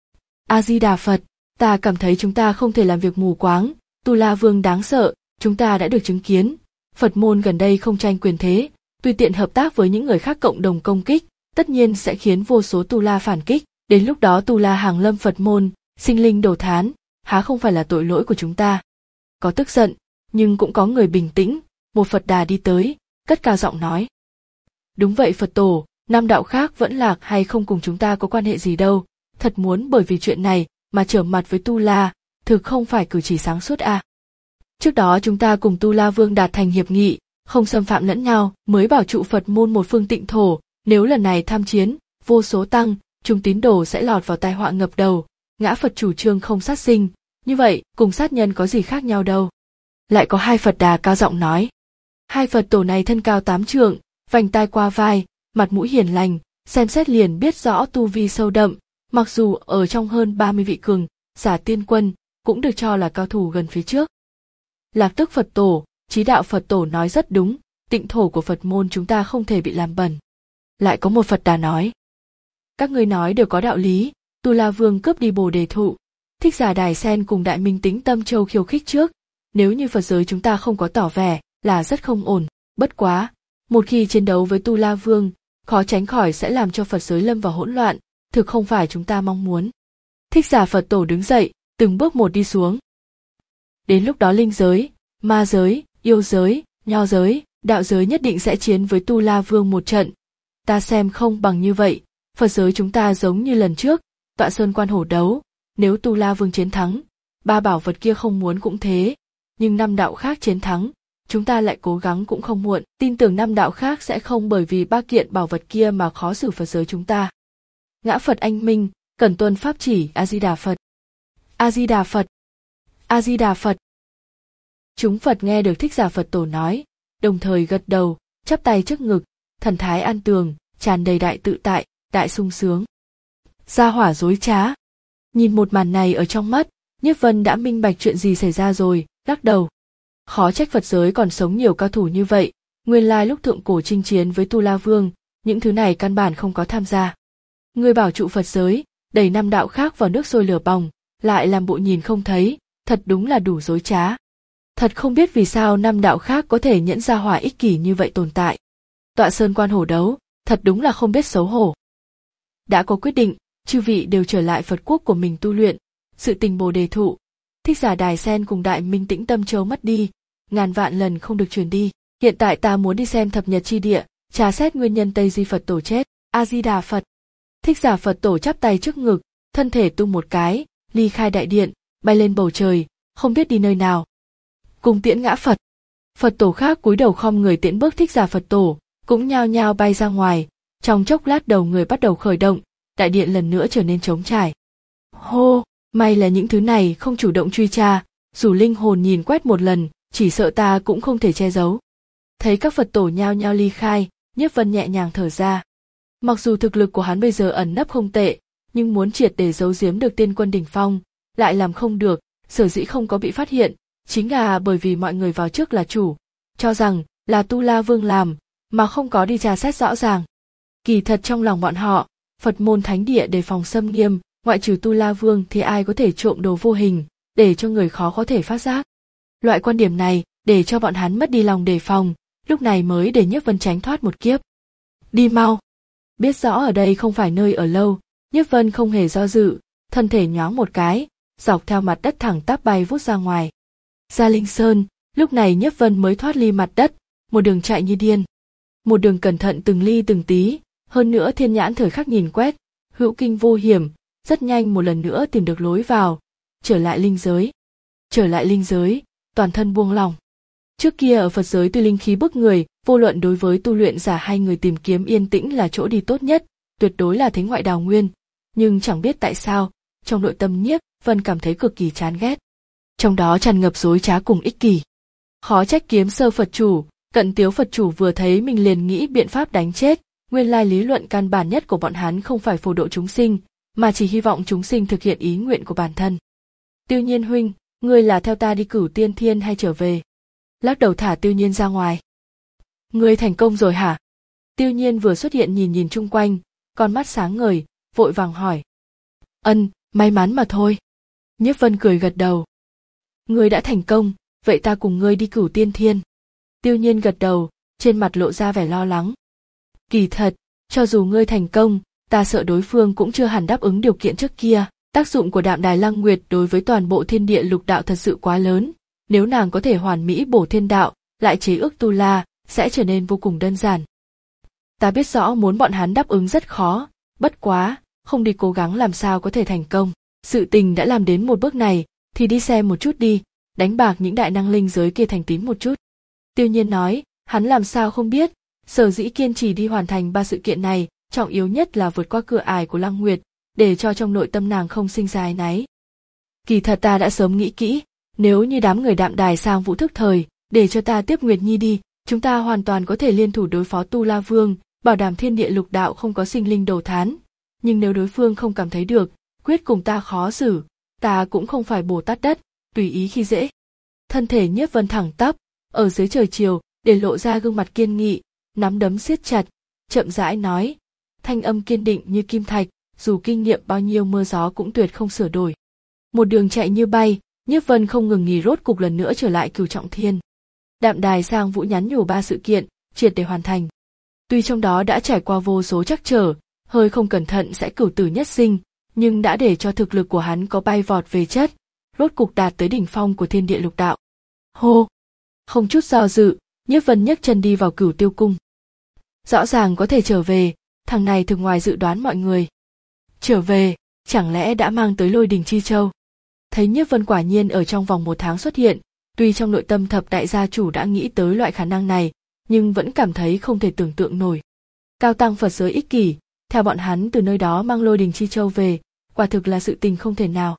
A Di Đà Phật, ta cảm thấy chúng ta không thể làm việc mù quáng, Tu La Vương đáng sợ, chúng ta đã được chứng kiến. Phật môn gần đây không tranh quyền thế, tùy tiện hợp tác với những người khác cộng đồng công kích, tất nhiên sẽ khiến vô số Tu La phản kích, đến lúc đó Tu La hàng lâm Phật môn, sinh linh đồ thán, há không phải là tội lỗi của chúng ta. Có tức giận, nhưng cũng có người bình tĩnh, một Phật đà đi tới, cất cao giọng nói. Đúng vậy Phật tổ, năm đạo khác vẫn lạc hay không cùng chúng ta có quan hệ gì đâu, thật muốn bởi vì chuyện này mà trở mặt với Tu La, thực không phải cử chỉ sáng suốt à. Trước đó chúng ta cùng Tu La Vương đạt thành hiệp nghị, không xâm phạm lẫn nhau, mới bảo trụ Phật môn một phương tịnh thổ, nếu lần này tham chiến, vô số tăng, chúng tín đồ sẽ lọt vào tai họa ngập đầu, ngã Phật chủ trương không sát sinh, như vậy cùng sát nhân có gì khác nhau đâu. Lại có hai Phật đà cao giọng nói. Hai Phật tổ này thân cao tám trượng, vành tai qua vai, mặt mũi hiền lành, xem xét liền biết rõ tu vi sâu đậm, mặc dù ở trong hơn ba mươi vị cường giả tiên quân, cũng được cho là cao thủ gần phía trước. Lạc Tức Phật tổ, Chí Đạo Phật tổ nói rất đúng, tịnh thổ của Phật môn chúng ta không thể bị làm bẩn. Lại có một Phật đà nói. Các ngươi nói đều có đạo lý, Tu La Vương cướp đi Bồ Đề thụ, Thích Giả Đài Sen cùng Đại Minh Tĩnh Tâm Châu khiêu khích trước, nếu như Phật giới chúng ta không có tỏ vẻ là rất không ổn, bất quá, một khi chiến đấu với Tu La Vương, khó tránh khỏi sẽ làm cho Phật giới lâm vào hỗn loạn, thực không phải chúng ta mong muốn. Thích Giả Phật tổ đứng dậy, từng bước một đi xuống. Đến lúc đó linh giới, ma giới, yêu giới, nho giới, đạo giới nhất định sẽ chiến với Tu La Vương một trận. Ta xem không bằng như vậy, Phật giới chúng ta giống như lần trước, tọa sơn quan hổ đấu, nếu Tu La Vương chiến thắng, ba bảo vật kia không muốn cũng thế, nhưng năm đạo khác chiến thắng, chúng ta lại cố gắng cũng không muộn, tin tưởng năm đạo khác sẽ không bởi vì ba kiện bảo vật kia mà khó xử Phật giới chúng ta. Ngã Phật anh minh, cần tuân pháp chỉ. A Di Đà Phật. A Di Đà Phật. A Di Đà Phật. Chúng Phật nghe được Thích Giả Phật Tổ nói, đồng thời gật đầu, chắp tay trước ngực, thần thái an tường, tràn đầy đại tự tại, đại sung sướng. Gia hỏa dối trá. Nhìn một màn này ở trong mắt, Nhiếp Vân đã minh bạch chuyện gì xảy ra rồi, lắc đầu. Khó trách Phật giới còn sống nhiều cao thủ như vậy, nguyên lai lúc thượng cổ chinh chiến với Tu La Vương, những thứ này căn bản không có tham gia. Người bảo trụ Phật giới, đẩy năm đạo khác vào nước sôi lửa bỏng, lại làm bộ nhìn không thấy, thật đúng là đủ dối trá. Thật không biết vì sao năm đạo khác có thể nhẫn ra hỏa ích kỷ như vậy tồn tại. Tọa sơn quan hổ đấu, thật đúng là không biết xấu hổ. Đã có quyết định, chư vị đều trở lại Phật quốc của mình tu luyện, sự tình Bồ Đề thụ. Thích Giả Đài Sen cùng Đại Minh Tĩnh Tâm Châu mất đi, ngàn vạn lần không được truyền đi. Hiện tại ta muốn đi xem thập nhật chi địa, trà xét nguyên nhân Tây Di Phật Tổ chết. A Di Đà Phật. Thích Giả Phật Tổ chắp tay trước ngực, thân thể tung một cái, ly khai đại điện, bay lên bầu trời, không biết đi nơi nào. Cùng tiễn ngã Phật. Phật Tổ khác cúi đầu khom người tiễn bước Thích Giả Phật Tổ, cũng nhao nhao bay ra ngoài. Trong chốc lát đầu người bắt đầu khởi động, đại điện lần nữa trở nên trống trải. Hô, may là những thứ này không chủ động truy tra, dù linh hồn nhìn quét một lần, chỉ sợ ta cũng không thể che giấu. Thấy các Phật Tổ nhao nhao ly khai, Nhiếp Vân nhẹ nhàng thở ra. Mặc dù thực lực của hắn bây giờ ẩn nấp không tệ, nhưng muốn triệt để giấu giếm được tiên quân đỉnh phong, lại làm không được, sở dĩ không có bị phát hiện, chính là bởi vì mọi người vào trước là chủ, cho rằng là Tu La Vương làm, mà không có đi tra xét rõ ràng. Kỳ thật trong lòng bọn họ, Phật môn thánh địa đề phòng xâm nghiêm, ngoại trừ Tu La Vương thì ai có thể trộm đồ vô hình, để cho người khó có thể phát giác. Loại quan điểm này, để cho bọn hắn mất đi lòng đề phòng, lúc này mới để Nhiếp Vân tránh thoát một kiếp. Đi mau. Biết rõ ở đây không phải nơi ở lâu, Nhiếp Vân không hề do dự, thân thể nhoáng một cái, dọc theo mặt đất thẳng tắp bay vút ra ngoài. Ra Linh Sơn, lúc này Nhiếp Vân mới thoát ly mặt đất, một đường chạy như điên. Một đường cẩn thận từng ly từng tí, hơn nữa thiên nhãn thời khắc nhìn quét, hữu kinh vô hiểm, rất nhanh một lần nữa tìm được lối vào, trở lại linh giới. Trở lại linh giới, toàn thân buông lỏng. Trước kia ở Phật giới tuy linh khí bức người, vô luận đối với tu luyện giả hay người tìm kiếm yên tĩnh là chỗ đi tốt nhất, tuyệt đối là thế ngoại đào nguyên. Nhưng chẳng biết tại sao, trong nội tâm Nhiếp Vân cảm thấy cực kỳ chán ghét. Trong đó tràn ngập dối trá cùng ích kỷ. Khó trách Kiếm Sơ Phật chủ, Cận Tiếu Phật chủ vừa thấy mình liền nghĩ biện pháp đánh chết, nguyên lai lý luận căn bản nhất của bọn hắn không phải phổ độ chúng sinh, mà chỉ hy vọng chúng sinh thực hiện ý nguyện của bản thân. Tiêu Nhiên huynh, ngươi là theo ta đi Cửu Tiên Thiên hay trở về? Lắc đầu thả Tiêu Nhiên ra ngoài. Ngươi thành công rồi hả? Tiêu Nhiên vừa xuất hiện nhìn nhìn chung quanh, con mắt sáng ngời, vội vàng hỏi. Ân, may mắn mà thôi. Nhiếp Vân cười gật đầu. Ngươi đã thành công, vậy ta cùng ngươi đi Cửu Tiên Thiên. Tiêu Nhiên gật đầu, trên mặt lộ ra vẻ lo lắng. Kỳ thật, cho dù ngươi thành công, ta sợ đối phương cũng chưa hẳn đáp ứng điều kiện trước kia. Tác dụng của Đạm Đài Lăng Nguyệt đối với toàn bộ thiên địa lục đạo thật sự quá lớn. Nếu nàng có thể hoàn mỹ bổ thiên đạo, lại chế ước Tu La, sẽ trở nên vô cùng đơn giản. Ta biết rõ muốn bọn hắn đáp ứng rất khó, bất quá, không đi cố gắng làm sao có thể thành công. Sự tình đã làm đến một bước này, thì đi xem một chút đi, đánh bạc những đại năng linh giới kia thành tín một chút. Tiêu Nhiên nói, hắn làm sao không biết, sở dĩ kiên trì đi hoàn thành ba sự kiện này, trọng yếu nhất là vượt qua cửa ải của Lăng Nguyệt, để cho trong nội tâm nàng không sinh ra áy náy. Kỳ thật ta đã sớm nghĩ kỹ, nếu như đám người Đạm Đài sang vũ thức thời, để cho ta tiếp Nguyệt Nhi đi, chúng ta hoàn toàn có thể liên thủ đối phó Tu La Vương, bảo đảm thiên địa lục đạo không có sinh linh đồ thán. Nhưng nếu đối phương không cảm thấy được, quyết cùng ta khó xử, ta cũng không phải Bồ Tát đất, tùy ý khi dễ. Thân thể Nhiếp Vân thẳng tắp, ở dưới trời chiều, để lộ ra gương mặt kiên nghị, nắm đấm siết chặt, chậm rãi nói, thanh âm kiên định như kim thạch, dù kinh nghiệm bao nhiêu mưa gió cũng tuyệt không sửa đổi. Một đường chạy như bay, Nhiếp Vân không ngừng nghỉ rốt cục lần nữa trở lại Cửu Trọng Thiên. Đạm Đài sang vũ nhắn nhủ ba sự kiện, triệt để hoàn thành. Tuy trong đó đã trải qua vô số trắc trở, hơi không cẩn thận sẽ cửu tử nhất sinh, nhưng đã để cho thực lực của hắn có bay vọt về chất, rốt cục đạt tới đỉnh phong của thiên địa lục đạo. Hô! Không chút do dự, Nhiếp Vân nhấc chân đi vào Cửu Tiêu cung. Rõ ràng có thể trở về, thằng này thực ngoài dự đoán mọi người. Trở về, chẳng lẽ đã mang tới Lôi Đình Chi Châu? Thấy Nhiếp Vân quả nhiên ở trong vòng một tháng xuất hiện, tuy trong nội tâm thập đại gia chủ đã nghĩ tới loại khả năng này, nhưng vẫn cảm thấy không thể tưởng tượng nổi. Cao tăng Phật giới ích kỷ, theo bọn hắn từ nơi đó mang Lôi Đình Chi Châu về, quả thực là sự tình không thể nào.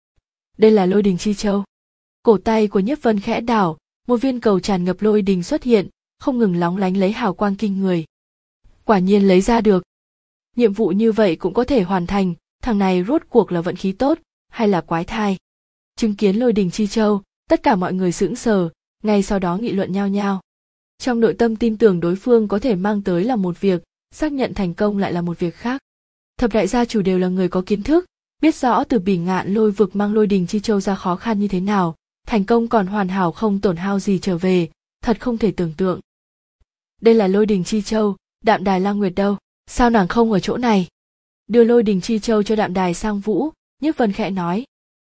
Đây là Lôi Đình Chi Châu. Cổ tay của Nhiếp Vân khẽ đảo, một viên cầu tràn ngập lôi đình xuất hiện, không ngừng lóng lánh lấy hào quang kinh người. Quả nhiên lấy ra được. Nhiệm vụ như vậy cũng có thể hoàn thành, thằng này rốt cuộc là vận khí tốt, hay là quái thai. Chứng kiến Lôi Đình Chi Châu, tất cả mọi người sững sờ, ngay sau đó nghị luận nhao nhao. Trong nội tâm tin tưởng đối phương có thể mang tới là một việc, xác nhận thành công lại là một việc khác. Thập đại gia chủ đều là người có kiến thức, biết rõ từ Bỉ Ngạn Lôi vực mang Lôi Đình Chi Châu ra khó khăn như thế nào, thành công còn hoàn hảo không tổn hao gì trở về, thật không thể tưởng tượng. Đây là Lôi Đình Chi Châu, Đạm Đài Lang Nguyệt đâu, sao nàng không ở chỗ này? Đưa Lôi Đình Chi Châu cho Đạm Đài Sang Vũ, Nhiếp Vân khẽ nói.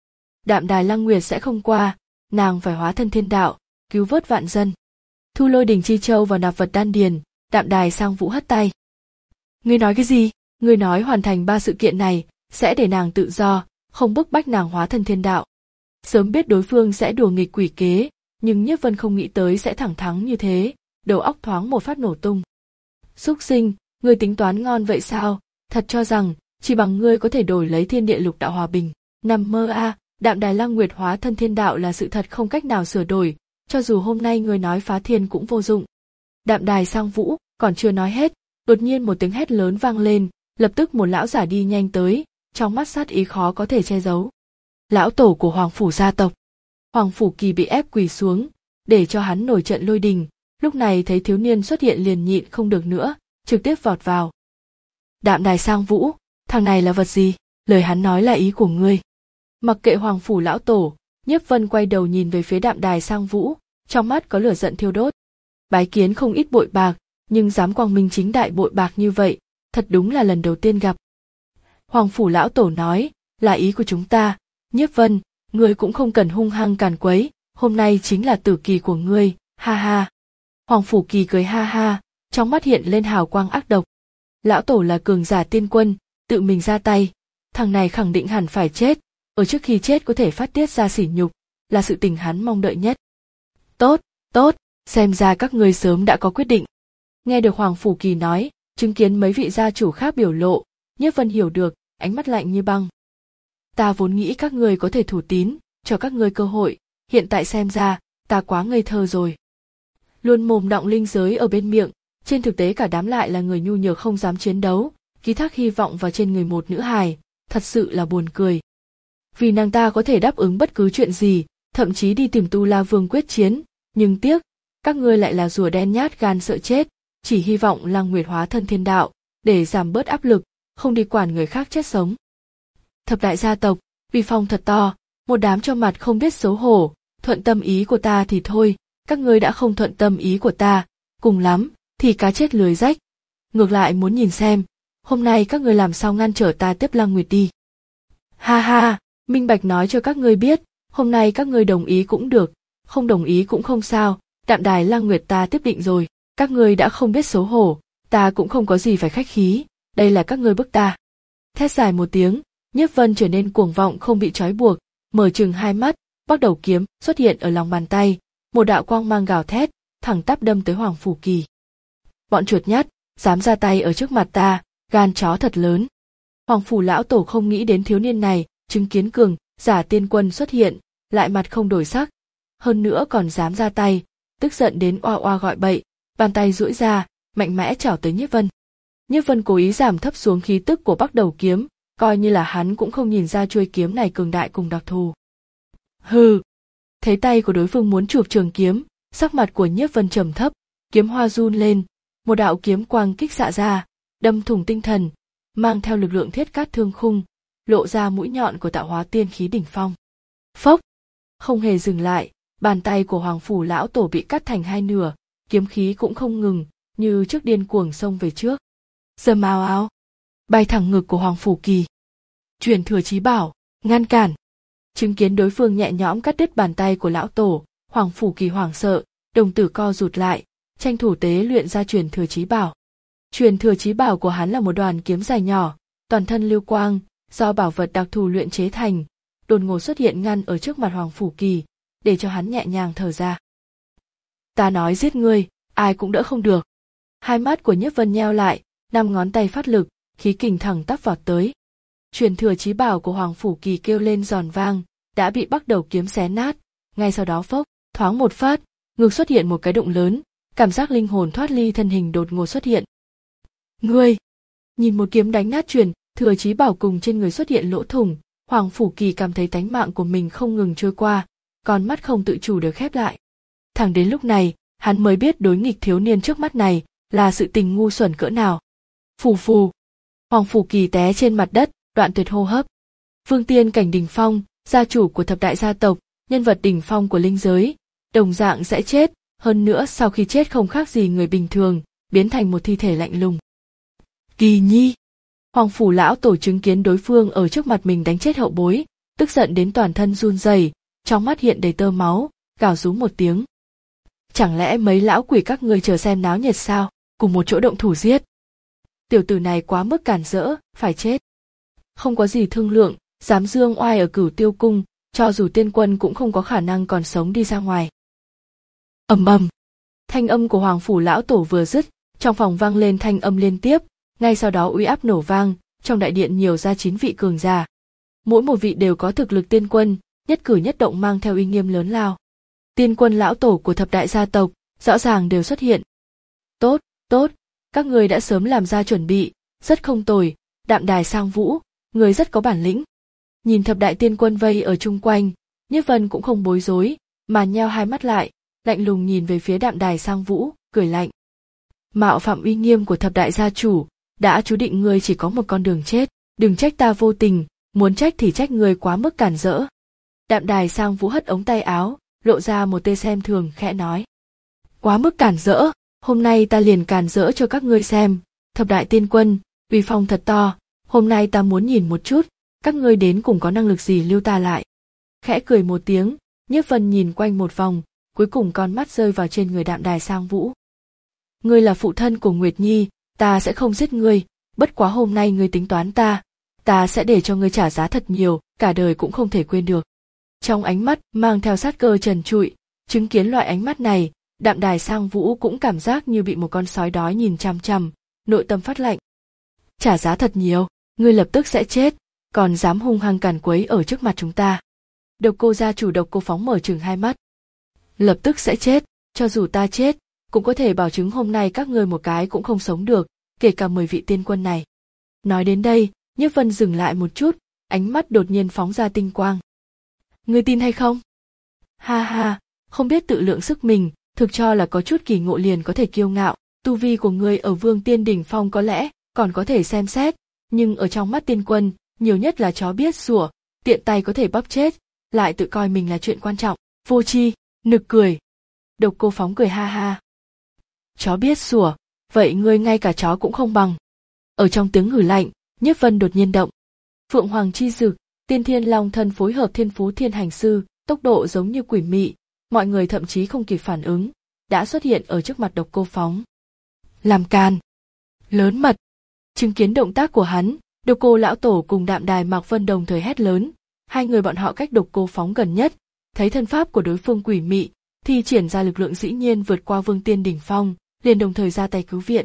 Đạm Đài Lang Nguyệt sẽ không qua, nàng phải hóa thân thiên đạo, cứu vớt vạn dân. Thu Lôi Đình Chi Châu vào nạp vật đan điền, Đạm Đài Sang Vũ hất tay. Ngươi nói cái gì? Ngươi nói hoàn thành ba sự kiện này, sẽ để nàng tự do, không bức bách nàng hóa thân thiên đạo. Sớm biết đối phương sẽ đùa nghịch quỷ kế, nhưng Nhiếp Vân không nghĩ tới sẽ thẳng thắn như thế, đầu óc thoáng một phát nổ tung. Súc sinh, ngươi tính toán ngon vậy sao? Thật cho rằng chỉ bằng ngươi có thể đổi lấy thiên địa lục đạo hòa bình? Nằm mơ a, à, Đạm Đài Lang Nguyệt hóa thân thiên đạo là sự thật không cách nào sửa đổi, cho dù hôm nay ngươi nói phá thiên cũng vô dụng. Đạm Đài Sang Vũ còn chưa nói hết, đột nhiên một tiếng hét lớn vang lên, lập tức một lão giả đi nhanh tới, trong mắt sát ý khó có thể che giấu. Lão tổ của Hoàng phủ gia tộc. Hoàng Phủ Kỳ bị ép quỳ xuống, để cho hắn nổi trận lôi đình, lúc này thấy thiếu niên xuất hiện liền nhịn không được nữa, trực tiếp vọt vào. Đạm Đài Sang Vũ, thằng này là vật gì? Lời hắn nói là ý của ngươi. Mặc kệ Hoàng phủ lão tổ, Nhiếp Vân quay đầu nhìn về phía Đạm Đài Sang Vũ, trong mắt có lửa giận thiêu đốt. Bái kiến không ít bội bạc, nhưng dám quang minh chính đại bội bạc như vậy, thật đúng là lần đầu tiên gặp. Hoàng phủ lão tổ nói, là ý của chúng ta, Nhiếp Vân, ngươi cũng không cần hung hăng càn quấy, hôm nay chính là tử kỳ của ngươi, ha ha. Hoàng Phủ Kỳ cười ha ha, trong mắt hiện lên hào quang ác độc. Lão tổ là cường giả tiên quân, tự mình ra tay, thằng này khẳng định hẳn phải chết, ở trước khi chết có thể phát tiết ra sỉ nhục, là sự tình hắn mong đợi nhất. Tốt, tốt, xem ra các ngươi sớm đã có quyết định. Nghe được Hoàng Phủ Kỳ nói, chứng kiến mấy vị gia chủ khác biểu lộ, Nhiếp Vân hiểu được, ánh mắt lạnh như băng. Ta vốn nghĩ các ngươi có thể thủ tín, cho các ngươi cơ hội, hiện tại xem ra, ta quá ngây thơ rồi. Luôn mồm đọng linh giới ở bên miệng, trên thực tế cả đám lại là người nhu nhược không dám chiến đấu, ký thác hy vọng vào trên người một nữ hài, thật sự là buồn cười. Vì nàng ta có thể đáp ứng bất cứ chuyện gì, thậm chí đi tìm Tu La Vương quyết chiến, nhưng tiếc, các ngươi lại là rùa đen nhát gan sợ chết, chỉ hy vọng Lăng Nguyệt hóa thân thiên đạo, để giảm bớt áp lực, không đi quản người khác chết sống. Thập đại gia tộc, uy phong thật to, một đám cho mặt không biết xấu hổ, thuận tâm ý của ta thì thôi, các ngươi đã không thuận tâm ý của ta, cùng lắm, thì cá chết lưới rách. Ngược lại muốn nhìn xem, hôm nay các ngươi làm sao ngăn trở ta tiếp Lăng Nguyệt đi. Ha ha, minh bạch nói cho các ngươi biết, hôm nay các ngươi đồng ý cũng được, không đồng ý cũng không sao, Đạm Đài Lăng Nguyệt ta tiếp định rồi, các ngươi đã không biết xấu hổ, ta cũng không có gì phải khách khí, đây là các ngươi bức ta. Thét dài một tiếng, Nhiếp Vân trở nên cuồng vọng không bị trói buộc, mở trừng hai mắt, bắt đầu kiếm xuất hiện ở lòng bàn tay, một đạo quang mang gào thét, thẳng tắp đâm tới Hoàng Phủ Kỳ. Bọn chuột nhắt, dám ra tay ở trước mặt ta, gan chó thật lớn. Hoàng phủ lão tổ không nghĩ đến thiếu niên này, chứng kiến cường giả tiên quân xuất hiện, lại mặt không đổi sắc, hơn nữa còn dám ra tay, tức giận đến oa oa gọi bậy, bàn tay duỗi ra, mạnh mẽ chảo tới Nhiếp Vân. Nhiếp Vân cố ý giảm thấp xuống khí tức của Bắc Đầu kiếm, coi như là hắn cũng không nhìn ra chuôi kiếm này cường đại cùng đặc thù. Hừ. Thấy tay của đối phương muốn chụp trường kiếm, sắc mặt của Nhiếp Vân trầm thấp, kiếm hoa run lên, một đạo kiếm quang kích xạ ra, đâm thủng tinh thần, mang theo lực lượng thiết cát thương khung, lộ ra mũi nhọn của tạo hóa tiên khí đỉnh phong. Phốc, không hề dừng lại, bàn tay của Hoàng phủ lão tổ bị cắt thành hai nửa, kiếm khí cũng không ngừng, như trước điên cuồng xông về trước. Dầm ào ào, bay thẳng ngực của Hoàng Phủ Kỳ. Truyền thừa chí bảo, ngăn cản. Chứng kiến đối phương nhẹ nhõm cắt đứt bàn tay của lão tổ, Hoàng Phủ Kỳ hoảng sợ, đồng tử co rụt lại, tranh thủ tế luyện ra truyền thừa chí bảo. Truyền thừa chí bảo của hắn là một đoàn kiếm dài nhỏ, toàn thân lưu quang, do bảo vật đặc thù luyện chế thành, đột ngột xuất hiện ngăn ở trước mặt Hoàng Phủ Kỳ, để cho hắn nhẹ nhàng thở ra. Ta nói giết ngươi, ai cũng đỡ không được. Hai mắt của Nhiếp Vân nheo lại, năm ngón tay phát lực, khí kình thẳng tắp vọt tới. Truyền thừa chí bảo của Hoàng Phủ Kỳ kêu lên giòn vang, đã bị Bắc Đầu kiếm xé nát, ngay sau đó phốc, thoáng một phát, ngực xuất hiện một cái động lớn, cảm giác linh hồn thoát ly thân hình đột ngột xuất hiện. Ngươi! Nhìn một kiếm đánh nát truyền thừa chí bảo cùng trên người xuất hiện lỗ thủng, Hoàng Phủ Kỳ cảm thấy tánh mạng của mình không ngừng trôi qua, con mắt không tự chủ được khép lại. Thẳng đến lúc này, hắn mới biết đối nghịch thiếu niên trước mắt này là sự tình ngu xuẩn cỡ nào. Phù phù! Hoàng Phủ Kỳ té trên mặt đất, đoạn tuyệt hô hấp. Vương Tiên cảnh đỉnh phong, gia chủ của thập đại gia tộc, nhân vật đỉnh phong của linh giới, đồng dạng sẽ chết, hơn nữa sau khi chết không khác gì người bình thường, biến thành một thi thể lạnh lùng. Kỳ Nhi! Hoàng Phủ lão tổ chứng kiến đối phương ở trước mặt mình đánh chết hậu bối, tức giận đến toàn thân run rẩy, trong mắt hiện đầy tơ máu, gào rú một tiếng. Chẳng lẽ mấy lão quỷ các ngươi chờ xem náo nhiệt sao, cùng một chỗ động thủ giết? Tiểu tử này quá mức cản rỡ, phải chết. Không có gì thương lượng, dám dương oai ở Cửu Tiêu cung, cho dù tiên quân cũng không có khả năng còn sống đi ra ngoài. Ầm ầm, thanh âm của Hoàng Phủ lão tổ vừa dứt, trong phòng vang lên thanh âm liên tiếp, ngay sau đó uy áp nổ vang, trong đại điện nhiều ra chín vị cường giả. Mỗi một vị đều có thực lực tiên quân, nhất cử nhất động mang theo uy nghiêm lớn lao. Tiên quân lão tổ của thập đại gia tộc, rõ ràng đều xuất hiện. Tốt, tốt, các người đã sớm làm ra chuẩn bị, rất không tồi, Đạm Đài Sang Vũ, người rất có bản lĩnh. Nhìn thập đại tiên quân vây ở chung quanh, Nhiếp Vân cũng không bối rối, mà nheo hai mắt lại, lạnh lùng nhìn về phía Đạm Đài Sang Vũ, cười lạnh. Mạo phạm uy nghiêm của thập đại gia chủ, đã chú định ngươi chỉ có một con đường chết, đừng trách ta vô tình, muốn trách thì trách ngươi quá mức cản rỡ. Đạm Đài Sang Vũ hất ống tay áo, lộ ra một tia xem thường, khẽ nói. Quá mức cản rỡ, hôm nay ta liền cản rỡ cho các ngươi xem, thập đại tiên quân, uy phong thật to, hôm nay ta muốn nhìn một chút, các ngươi đến cùng có năng lực gì lưu ta lại. Khẽ cười một tiếng, Nhiếp Vân nhìn quanh một vòng, cuối cùng con mắt rơi vào trên người Đạm Đài Sang Vũ. Ngươi là phụ thân của Nguyệt Nhi, ta sẽ không giết ngươi, bất quá hôm nay ngươi tính toán ta, ta sẽ để cho ngươi trả giá thật nhiều, cả đời cũng không thể quên được. Trong ánh mắt mang theo sát cơ trần trụi, chứng kiến loại ánh mắt này, Đạm Đài Sang Vũ cũng cảm giác như bị một con sói đói nhìn chằm chằm, nội tâm phát lạnh. Trả giá thật nhiều, ngươi lập tức sẽ chết, còn dám hung hăng càn quấy ở trước mặt chúng ta. Độc Cô gia chủ Độc Cô Phóng mở trừng hai mắt. Lập tức sẽ chết, cho dù ta chết, cũng có thể bảo chứng hôm nay các ngươi một cái cũng không sống được, kể cả mười vị tiên quân này. Nói đến đây, Nhiếp Vân dừng lại một chút, ánh mắt đột nhiên phóng ra tinh quang. Ngươi tin hay không? Ha ha, không biết tự lượng sức mình, thực cho là có chút kỳ ngộ liền có thể kiêu ngạo, tu vi của ngươi ở Vương Tiên đỉnh phong có lẽ còn có thể xem xét, nhưng ở trong mắt tiên quân, nhiều nhất là chó biết sủa, tiện tay có thể bóp chết, lại tự coi mình là chuyện quan trọng, vô tri, nực cười. Độc Cô Phóng cười ha ha. Chó biết sủa, vậy ngươi ngay cả chó cũng không bằng. Ở trong tiếng hử lạnh, Nhiếp Vân đột nhiên động. Phượng Hoàng chi dực, Tiên Thiên Long thân phối hợp Thiên Phú Thiên Hành Sư, tốc độ giống như quỷ mị, mọi người thậm chí không kịp phản ứng, đã xuất hiện ở trước mặt Độc Cô Phóng. Làm càn, lớn mật. Chứng kiến động tác của hắn, Độc Cô lão tổ cùng Đạm Đài Mạc Vân đồng thời hét lớn, hai người bọn họ cách Độc Cô Phóng gần nhất, thấy thân pháp của đối phương quỷ mị, thi triển ra lực lượng dĩ nhiên vượt qua Vương Tiên đỉnh phong, liền đồng thời ra tay cứu viện.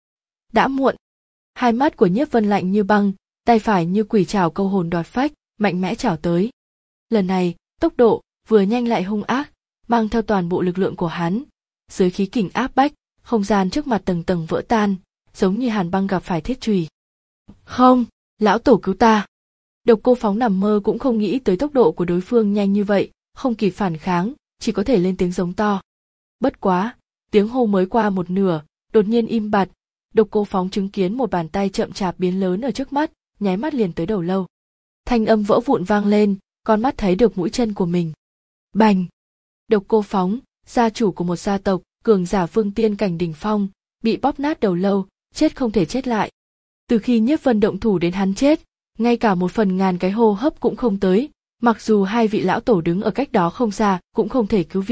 Đã muộn. Hai mắt của Nhiếp Vân lạnh như băng, tay phải như quỷ trảo câu hồn đoạt phách, mạnh mẽ chảo tới. Lần này, tốc độ vừa nhanh lại hung ác, mang theo toàn bộ lực lượng của hắn, dưới khí kình áp bách, không gian trước mặt tầng tầng vỡ tan, giống như hàn băng gặp phải thiết chùy. Không, lão tổ cứu ta. Độc Cô Phóng nằm mơ cũng không nghĩ tới tốc độ của đối phương nhanh như vậy, không kịp phản kháng, chỉ có thể lên tiếng giống to. Bất quá, tiếng hô mới qua một nửa, đột nhiên im bặt. Độc Cô Phóng chứng kiến một bàn tay chậm chạp biến lớn ở trước mắt, nháy mắt liền tới đầu lâu. Thanh âm vỡ vụn vang lên, con mắt thấy được mũi chân của mình. Bành! Độc Cô Phóng, gia chủ của một gia tộc, cường giả Vương Tiên cảnh đỉnh phong, bị bóp nát đầu lâu, chết không thể chết lại. Từ khi Nhiếp Vân động thủ đến hắn chết, ngay cả một phần ngàn cái hô hấp cũng không tới, mặc dù hai vị lão tổ đứng ở cách đó không xa cũng không thể cứu viện,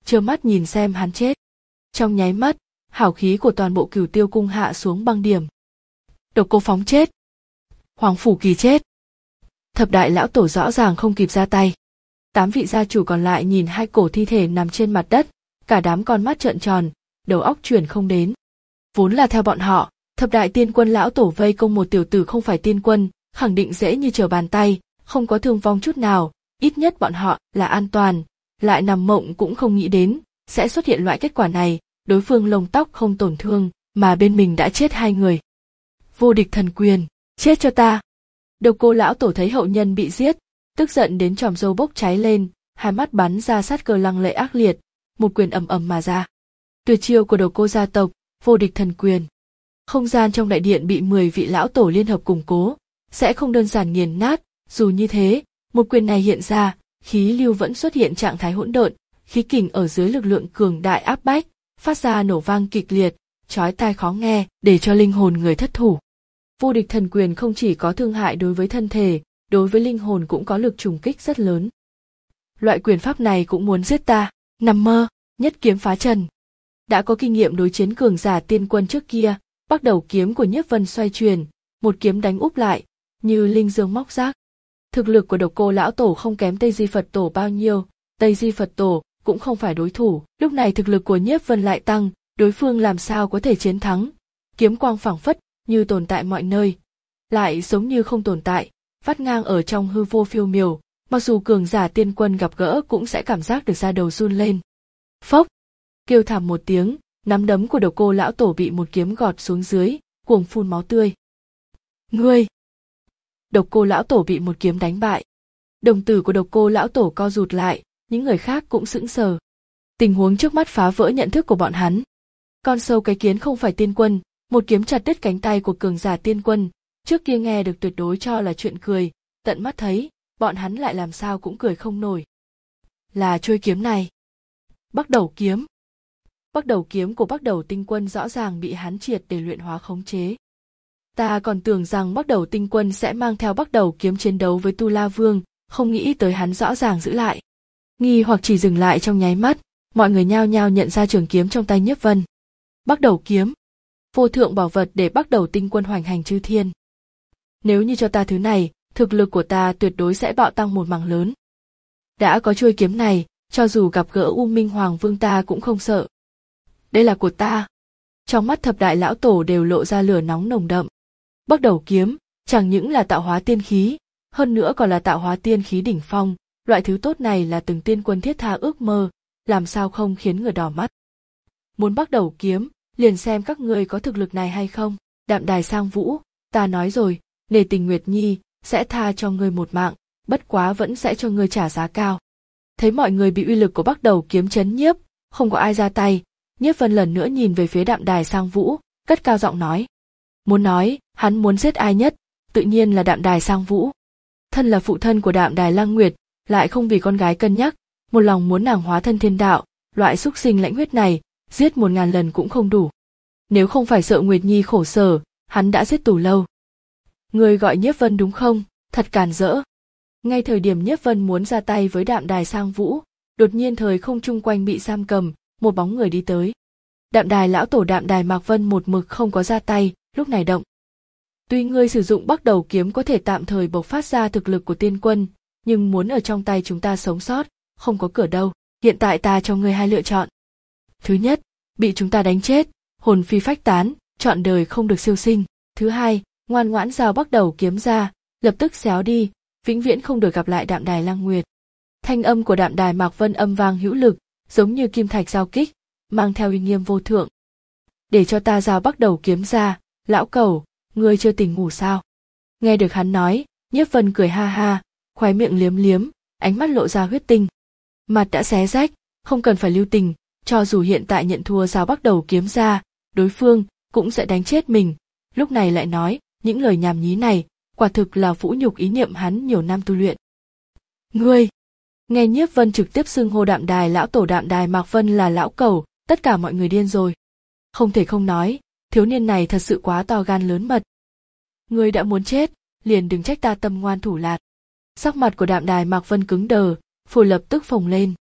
trơ mắt nhìn xem hắn chết. Trong nháy mắt, hào khí của toàn bộ Cửu Tiêu cung hạ xuống băng điểm. Độc Cô Phóng chết, Hoàng Phủ Kỳ chết. Thập đại lão tổ rõ ràng không kịp ra tay. Tám vị gia chủ còn lại nhìn hai cổ thi thể nằm trên mặt đất, cả đám con mắt trợn tròn, đầu óc chuyển không đến. Vốn là theo bọn họ, thập đại tiên quân lão tổ vây công một tiểu tử không phải tiên quân, khẳng định dễ như trở bàn tay, không có thương vong chút nào, ít nhất bọn họ là an toàn, lại nằm mộng cũng không nghĩ đến, sẽ xuất hiện loại kết quả này, đối phương lông tóc không tổn thương, mà bên mình đã chết hai người. Vô địch thần quyền, chết cho ta. Độc Cô lão tổ thấy hậu nhân bị giết, tức giận đến tròm râu bốc cháy lên, hai mắt bắn ra sát cơ lăng lệ ác liệt, một quyền ầm ầm mà ra. Tuyệt chiêu của Độc Cô gia tộc, vô địch thần quyền. Không gian trong đại điện bị mười vị lão tổ liên hợp củng cố, sẽ không đơn giản nghiền nát, dù như thế, một quyền này hiện ra, khí lưu vẫn xuất hiện trạng thái hỗn độn, khí kình ở dưới lực lượng cường đại áp bách, phát ra nổ vang kịch liệt, chói tai khó nghe, để cho linh hồn người thất thủ. Vô địch thần quyền không chỉ có thương hại đối với thân thể, đối với linh hồn cũng có lực trùng kích rất lớn. Loại quyền pháp này cũng muốn giết ta, nằm mơ, nhất kiếm phá trần. Đã có kinh nghiệm đối chiến cường giả tiên quân trước kia, bắt đầu kiếm của Nhiếp Vân xoay chuyển, một kiếm đánh úp lại, như linh dương móc rác. Thực lực của Độc Cô lão tổ không kém Tây Di Phật tổ bao nhiêu, Tây Di Phật tổ cũng không phải đối thủ, lúc này thực lực của Nhiếp Vân lại tăng, đối phương làm sao có thể chiến thắng. Kiếm quang phảng phất như tồn tại mọi nơi, lại giống như không tồn tại, vắt ngang ở trong hư vô phiêu miểu, mặc dù cường giả tiên quân gặp gỡ cũng sẽ cảm giác được da đầu run lên. Phốc, kêu thảm một tiếng, nắm đấm của Độc Cô lão tổ bị một kiếm gọt xuống dưới, cuồng phun máu tươi. Ngươi! Độc Cô lão tổ bị một kiếm đánh bại. Đồng tử của Độc Cô lão tổ co rụt lại, những người khác cũng sững sờ. Tình huống trước mắt phá vỡ nhận thức của bọn hắn. Con sâu cái kiến không phải tiên quân, một kiếm chặt đứt cánh tay của cường giả tiên quân, trước kia nghe được tuyệt đối cho là chuyện cười, tận mắt thấy, bọn hắn lại làm sao cũng cười không nổi. Là trôi kiếm này. Bắc Đầu kiếm. Bắc Đầu kiếm của Bắc Đầu tinh quân rõ ràng bị hắn triệt để luyện hóa khống chế. Ta còn tưởng rằng Bắc Đầu tinh quân sẽ mang theo Bắc Đầu kiếm chiến đấu với Tu La Vương, không nghĩ tới hắn rõ ràng giữ lại. Nghi hoặc chỉ dừng lại trong nháy mắt, mọi người nhao nhao nhận ra trường kiếm trong tay Nhiếp Vân. Bắc Đầu kiếm, vô thượng bảo vật để Bắc Đầu tinh quân hoành hành chư thiên. Nếu như cho ta thứ này, thực lực của ta tuyệt đối sẽ bạo tăng một mảng lớn. Đã có chuôi kiếm này, cho dù gặp gỡ U Minh Hoàng Vương ta cũng không sợ. Đây là của ta. Trong mắt thập đại lão tổ đều lộ ra lửa nóng nồng đậm. Bắc Đầu kiếm, chẳng những là tạo hóa tiên khí, hơn nữa còn là tạo hóa tiên khí đỉnh phong, loại thứ tốt này là từng tiên quân thiết tha ước mơ, làm sao không khiến người đỏ mắt. Muốn Bắc Đầu kiếm, liền xem các ngươi có thực lực này hay không. Đạm Đài Sang Vũ, ta nói rồi, nể tình Nguyệt Nhi, sẽ tha cho ngươi một mạng, bất quá vẫn sẽ cho ngươi trả giá cao. Thấy mọi người bị uy lực của Bắc Đầu kiếm chấn nhiếp, không có ai ra tay, Nhiếp Vân lần nữa nhìn về phía Đạm Đài Sang Vũ, cất cao giọng nói. Muốn nói, hắn muốn giết ai nhất, tự nhiên là Đạm Đài Sang Vũ. Thân là phụ thân của Đạm Đài Lăng Nguyệt, lại không vì con gái cân nhắc, một lòng muốn nàng hóa thân thiên đạo, loại xúc sinh lãnh huyết này, giết một ngàn lần cũng không đủ. Nếu không phải sợ Nguyệt Nhi khổ sở, hắn đã giết tù lâu. Người gọi Nhiếp Vân đúng không? Thật càn rỡ. Ngay thời điểm Nhiếp Vân muốn ra tay với Đạm Đài Sang Vũ, đột nhiên thời không chung quanh bị giam cầm, một bóng người đi tới. Đạm Đài lão tổ Đạm Đài Mạc Vân một mực không có ra tay, lúc này động. Tuy ngươi sử dụng Bắc Đầu kiếm có thể tạm thời bộc phát ra thực lực của tiên quân, nhưng muốn ở trong tay chúng ta sống sót, không có cửa đâu. Hiện tại ta cho ngươi hai lựa chọn. Thứ nhất, bị chúng ta đánh chết, hồn phi phách tán, trọn đời không được siêu sinh. Thứ hai, ngoan ngoãn giao Bắc Đầu kiếm ra, lập tức xéo đi, vĩnh viễn không được gặp lại Đạm Đài Lăng Nguyệt. Thanh âm của Đạm Đài Mạc Vân âm vang hữu lực, giống như kim thạch giao kích, mang theo uy nghiêm vô thượng. Để cho ta giao Bắc Đầu kiếm ra, lão cẩu, ngươi chưa tỉnh ngủ sao? Nghe được hắn nói, Nhiếp Vân cười ha ha, khóe miệng liếm liếm, ánh mắt lộ ra huyết tinh. Mặt đã xé rách, không cần phải lưu tình, cho dù hiện tại nhận thua giao Bắc Đầu kiếm ra, đối phương cũng sẽ đánh chết mình. Lúc này lại nói, những lời nhảm nhí này, quả thực là vũ nhục ý niệm hắn nhiều năm tu luyện. Ngươi! Nghe Nhiếp Vân trực tiếp xưng hô Đạm Đài lão tổ Đạm Đài Mạc Vân là lão cẩu, tất cả mọi người điên rồi. Không thể không nói, thiếu niên này thật sự quá to gan lớn mật. Ngươi đã muốn chết, liền đừng trách ta tâm ngoan thủ lạt. Sắc mặt của Đạm Đài Mạc Vân cứng đờ, phổi lập tức phồng lên.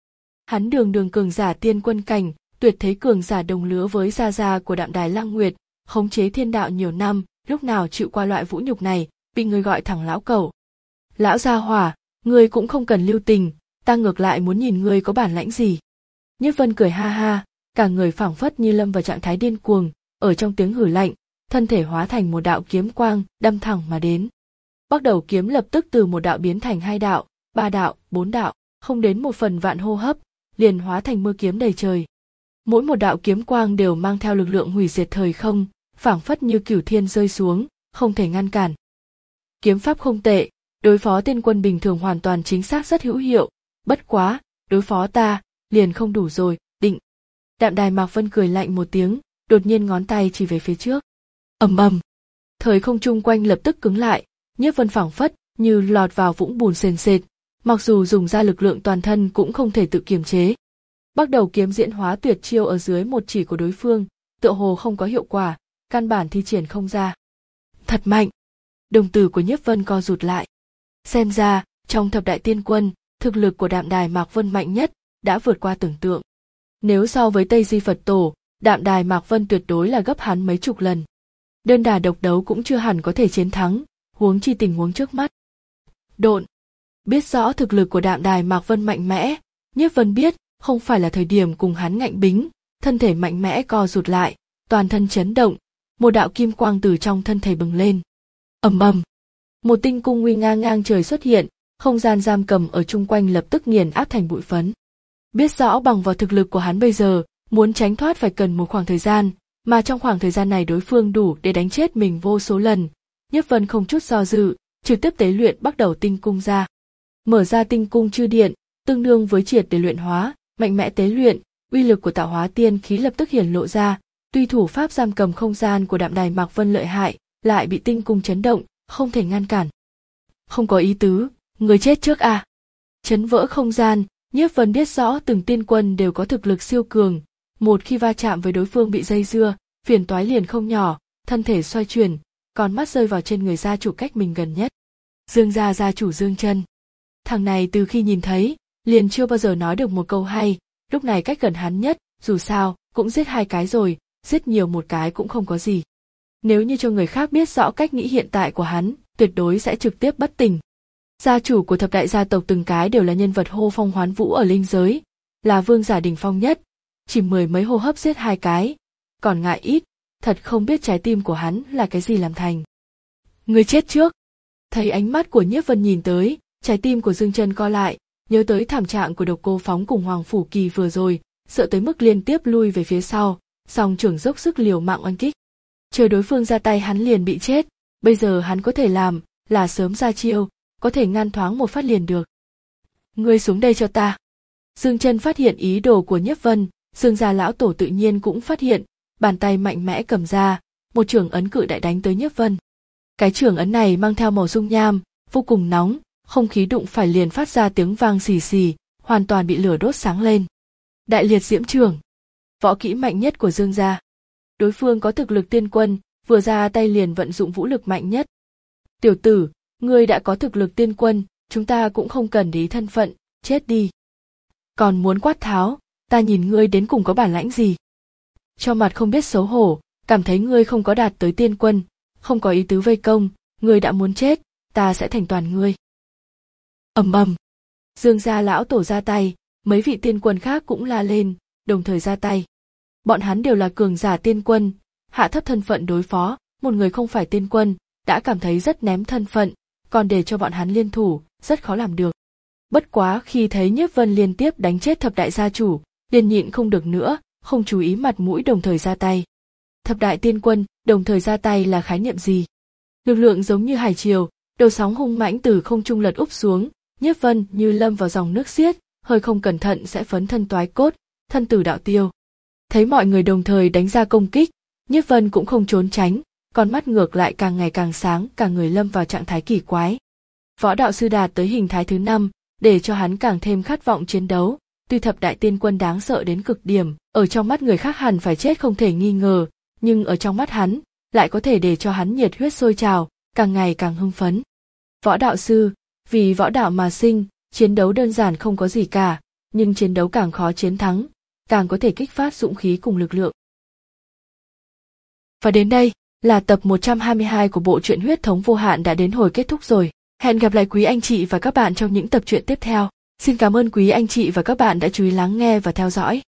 Hắn đường đường cường giả tiên quân cảnh, tuyệt thế cường giả đồng lứa với gia gia của Đạm Đài Lăng Nguyệt, khống chế thiên đạo nhiều năm, lúc nào chịu qua loại vũ nhục này, bị người gọi thẳng lão cẩu. Lão gia hỏa, ngươi cũng không cần lưu tình, ta ngược lại muốn nhìn ngươi có bản lãnh gì. Nhiếp Vân cười ha ha, cả người phảng phất như lâm vào trạng thái điên cuồng, ở trong tiếng hử lạnh, thân thể hóa thành một đạo kiếm quang, đâm thẳng mà đến. Bắt đầu kiếm lập tức từ một đạo biến thành hai đạo, ba đạo, bốn đạo, không đến một phần vạn hô hấp, liền hóa thành mưa kiếm đầy trời. Mỗi một đạo kiếm quang đều mang theo lực lượng hủy diệt thời không, phảng phất như cửu thiên rơi xuống, không thể ngăn cản. Kiếm pháp không tệ, đối phó tiên quân bình thường hoàn toàn chính xác rất hữu hiệu, bất quá, đối phó ta, liền không đủ rồi, định. Đạm Đài Mạc Vân cười lạnh một tiếng, đột nhiên ngón tay chỉ về phía trước. Ầm ầm, thời không chung quanh lập tức cứng lại, Nhiếp Vân phảng phất như lọt vào vũng bùn sền sệt, mặc dù dùng ra lực lượng toàn thân cũng không thể tự kiềm chế. Bắt đầu kiếm diễn hóa tuyệt chiêu ở dưới một chỉ của đối phương, tựa hồ không có hiệu quả, căn bản thi triển không ra. Thật mạnh. Đồng tử của Nhiếp Vân co rụt lại. Xem ra, trong thập đại tiên quân, thực lực của Đạm Đài Mạc Vân mạnh nhất, đã vượt qua tưởng tượng. Nếu so với Tây Di Phật Tổ, Đạm Đài Mạc Vân tuyệt đối là gấp hắn mấy chục lần. Đơn đả độc đấu cũng chưa hẳn có thể chiến thắng, huống chi tình huống trước mắt. Độn. Biết rõ thực lực của Đạm Đài Mạc Vân mạnh mẽ, Nhiếp Vân biết, không phải là thời điểm cùng hắn ngạnh bính, thân thể mạnh mẽ co rụt lại, toàn thân chấn động, một đạo kim quang từ trong thân thể bừng lên. Ầm ầm, một tinh cung nguy nga ngang trời xuất hiện, không gian giam cầm ở chung quanh lập tức nghiền áp thành bụi phấn. Biết rõ bằng vào thực lực của hắn bây giờ, muốn tránh thoát phải cần một khoảng thời gian, mà trong khoảng thời gian này đối phương đủ để đánh chết mình vô số lần. Nhiếp Vân không chút do dự, trực tiếp tế luyện bắt đầu tinh cung ra. Mở ra tinh cung chư điện, tương đương với triệt để luyện hóa, mạnh mẽ tế luyện, uy lực của tạo hóa tiên khí lập tức hiển lộ ra. Tuy thủ pháp giam cầm không gian của Đạm Đài Mạc Vân lợi hại, lại bị tinh cung chấn động, không thể ngăn cản. Không có ý tứ, người chết trước à? Chấn vỡ không gian, Nhiếp Vân biết rõ từng tiên quân đều có thực lực siêu cường, một khi va chạm với đối phương bị dây dưa, phiền toái liền không nhỏ, thân thể xoay chuyển, còn mắt rơi vào trên người gia chủ cách mình gần nhất. Dương gia gia chủ Dương Chân. Thằng này từ khi nhìn thấy, liền chưa bao giờ nói được một câu hay, lúc này cách gần hắn nhất, dù sao, cũng giết hai cái rồi, giết nhiều một cái cũng không có gì. Nếu như cho người khác biết rõ cách nghĩ hiện tại của hắn, tuyệt đối sẽ trực tiếp bất tỉnh. Gia chủ của thập đại gia tộc từng cái đều là nhân vật hô phong hoán vũ ở linh giới, là vương giả đỉnh phong nhất, chỉ mười mấy hô hấp giết hai cái, còn ngại ít, thật không biết trái tim của hắn là cái gì làm thành. Người chết trước. Thấy ánh mắt của Nhiếp Vân nhìn tới, trái tim của Dương Chân co lại, nhớ tới thảm trạng của Độc Cô Phóng cùng Hoàng Phủ Kỳ vừa rồi, sợ tới mức liên tiếp lui về phía sau, song trưởng dốc sức liều mạng oanh kích. Chờ đối phương ra tay hắn liền bị chết, bây giờ hắn có thể làm là sớm ra chiêu, có thể ngăn thoáng một phát liền được. Ngươi xuống đây cho ta. Dương Chân phát hiện ý đồ của Nhiếp Vân, Dương gia lão tổ tự nhiên cũng phát hiện, bàn tay mạnh mẽ cầm ra, một trường ấn cự đại đánh tới Nhiếp Vân. Cái trường ấn này mang theo màu dung nham, vô cùng nóng, không khí đụng phải liền phát ra tiếng vang xì xì, hoàn toàn bị lửa đốt sáng lên. Đại liệt diễm trường, võ kỹ mạnh nhất của Dương gia. Đối phương có thực lực tiên quân, vừa ra tay liền vận dụng vũ lực mạnh nhất. Tiểu tử, ngươi đã có thực lực tiên quân, chúng ta cũng không cần để ý thân phận, chết đi. Còn muốn quát tháo, ta nhìn ngươi đến cùng có bản lãnh gì. Cho mặt không biết xấu hổ, cảm thấy ngươi không có đạt tới tiên quân, không có ý tứ vây công, ngươi đã muốn chết, ta sẽ thành toàn ngươi. Ầm ầm, Dương gia lão tổ ra tay, mấy vị tiên quân khác cũng la lên, đồng thời ra tay. Bọn hắn đều là cường giả tiên quân, hạ thấp thân phận đối phó, một người không phải tiên quân, đã cảm thấy rất ném thân phận, còn để cho bọn hắn liên thủ, rất khó làm được. Bất quá khi thấy Nhiếp Vân liên tiếp đánh chết thập đại gia chủ, liền nhịn không được nữa, không chú ý mặt mũi đồng thời ra tay. Thập đại tiên quân, đồng thời ra tay là khái niệm gì? Lực lượng giống như hải triều, đầu sóng hung mãnh từ không trung lật úp xuống, Nhiếp Vân như lâm vào dòng nước xiết, hơi không cẩn thận sẽ phấn thân toái cốt, thân tử đạo tiêu. Thấy mọi người đồng thời đánh ra công kích, Nhiếp Vân cũng không trốn tránh, con mắt ngược lại càng ngày càng sáng, cả người lâm vào trạng thái kỳ quái. Võ đạo sư đạt tới hình thái thứ năm, để cho hắn càng thêm khát vọng chiến đấu. Tuy thập đại tiên quân đáng sợ đến cực điểm, ở trong mắt người khác hẳn phải chết không thể nghi ngờ, nhưng ở trong mắt hắn, lại có thể để cho hắn nhiệt huyết sôi trào, càng ngày càng hưng phấn. Võ đạo sư, vì võ đạo mà sinh, chiến đấu đơn giản không có gì cả, nhưng chiến đấu càng khó chiến thắng, càng có thể kích phát dũng khí cùng lực lượng. Và đến đây là tập một trăm hai mươi hai của bộ truyện Huyết thống vô hạn đã đến hồi kết thúc rồi. Hẹn gặp lại quý anh chị và các bạn trong những tập truyện tiếp theo. Xin cảm ơn quý anh chị và các bạn đã chú ý lắng nghe và theo dõi.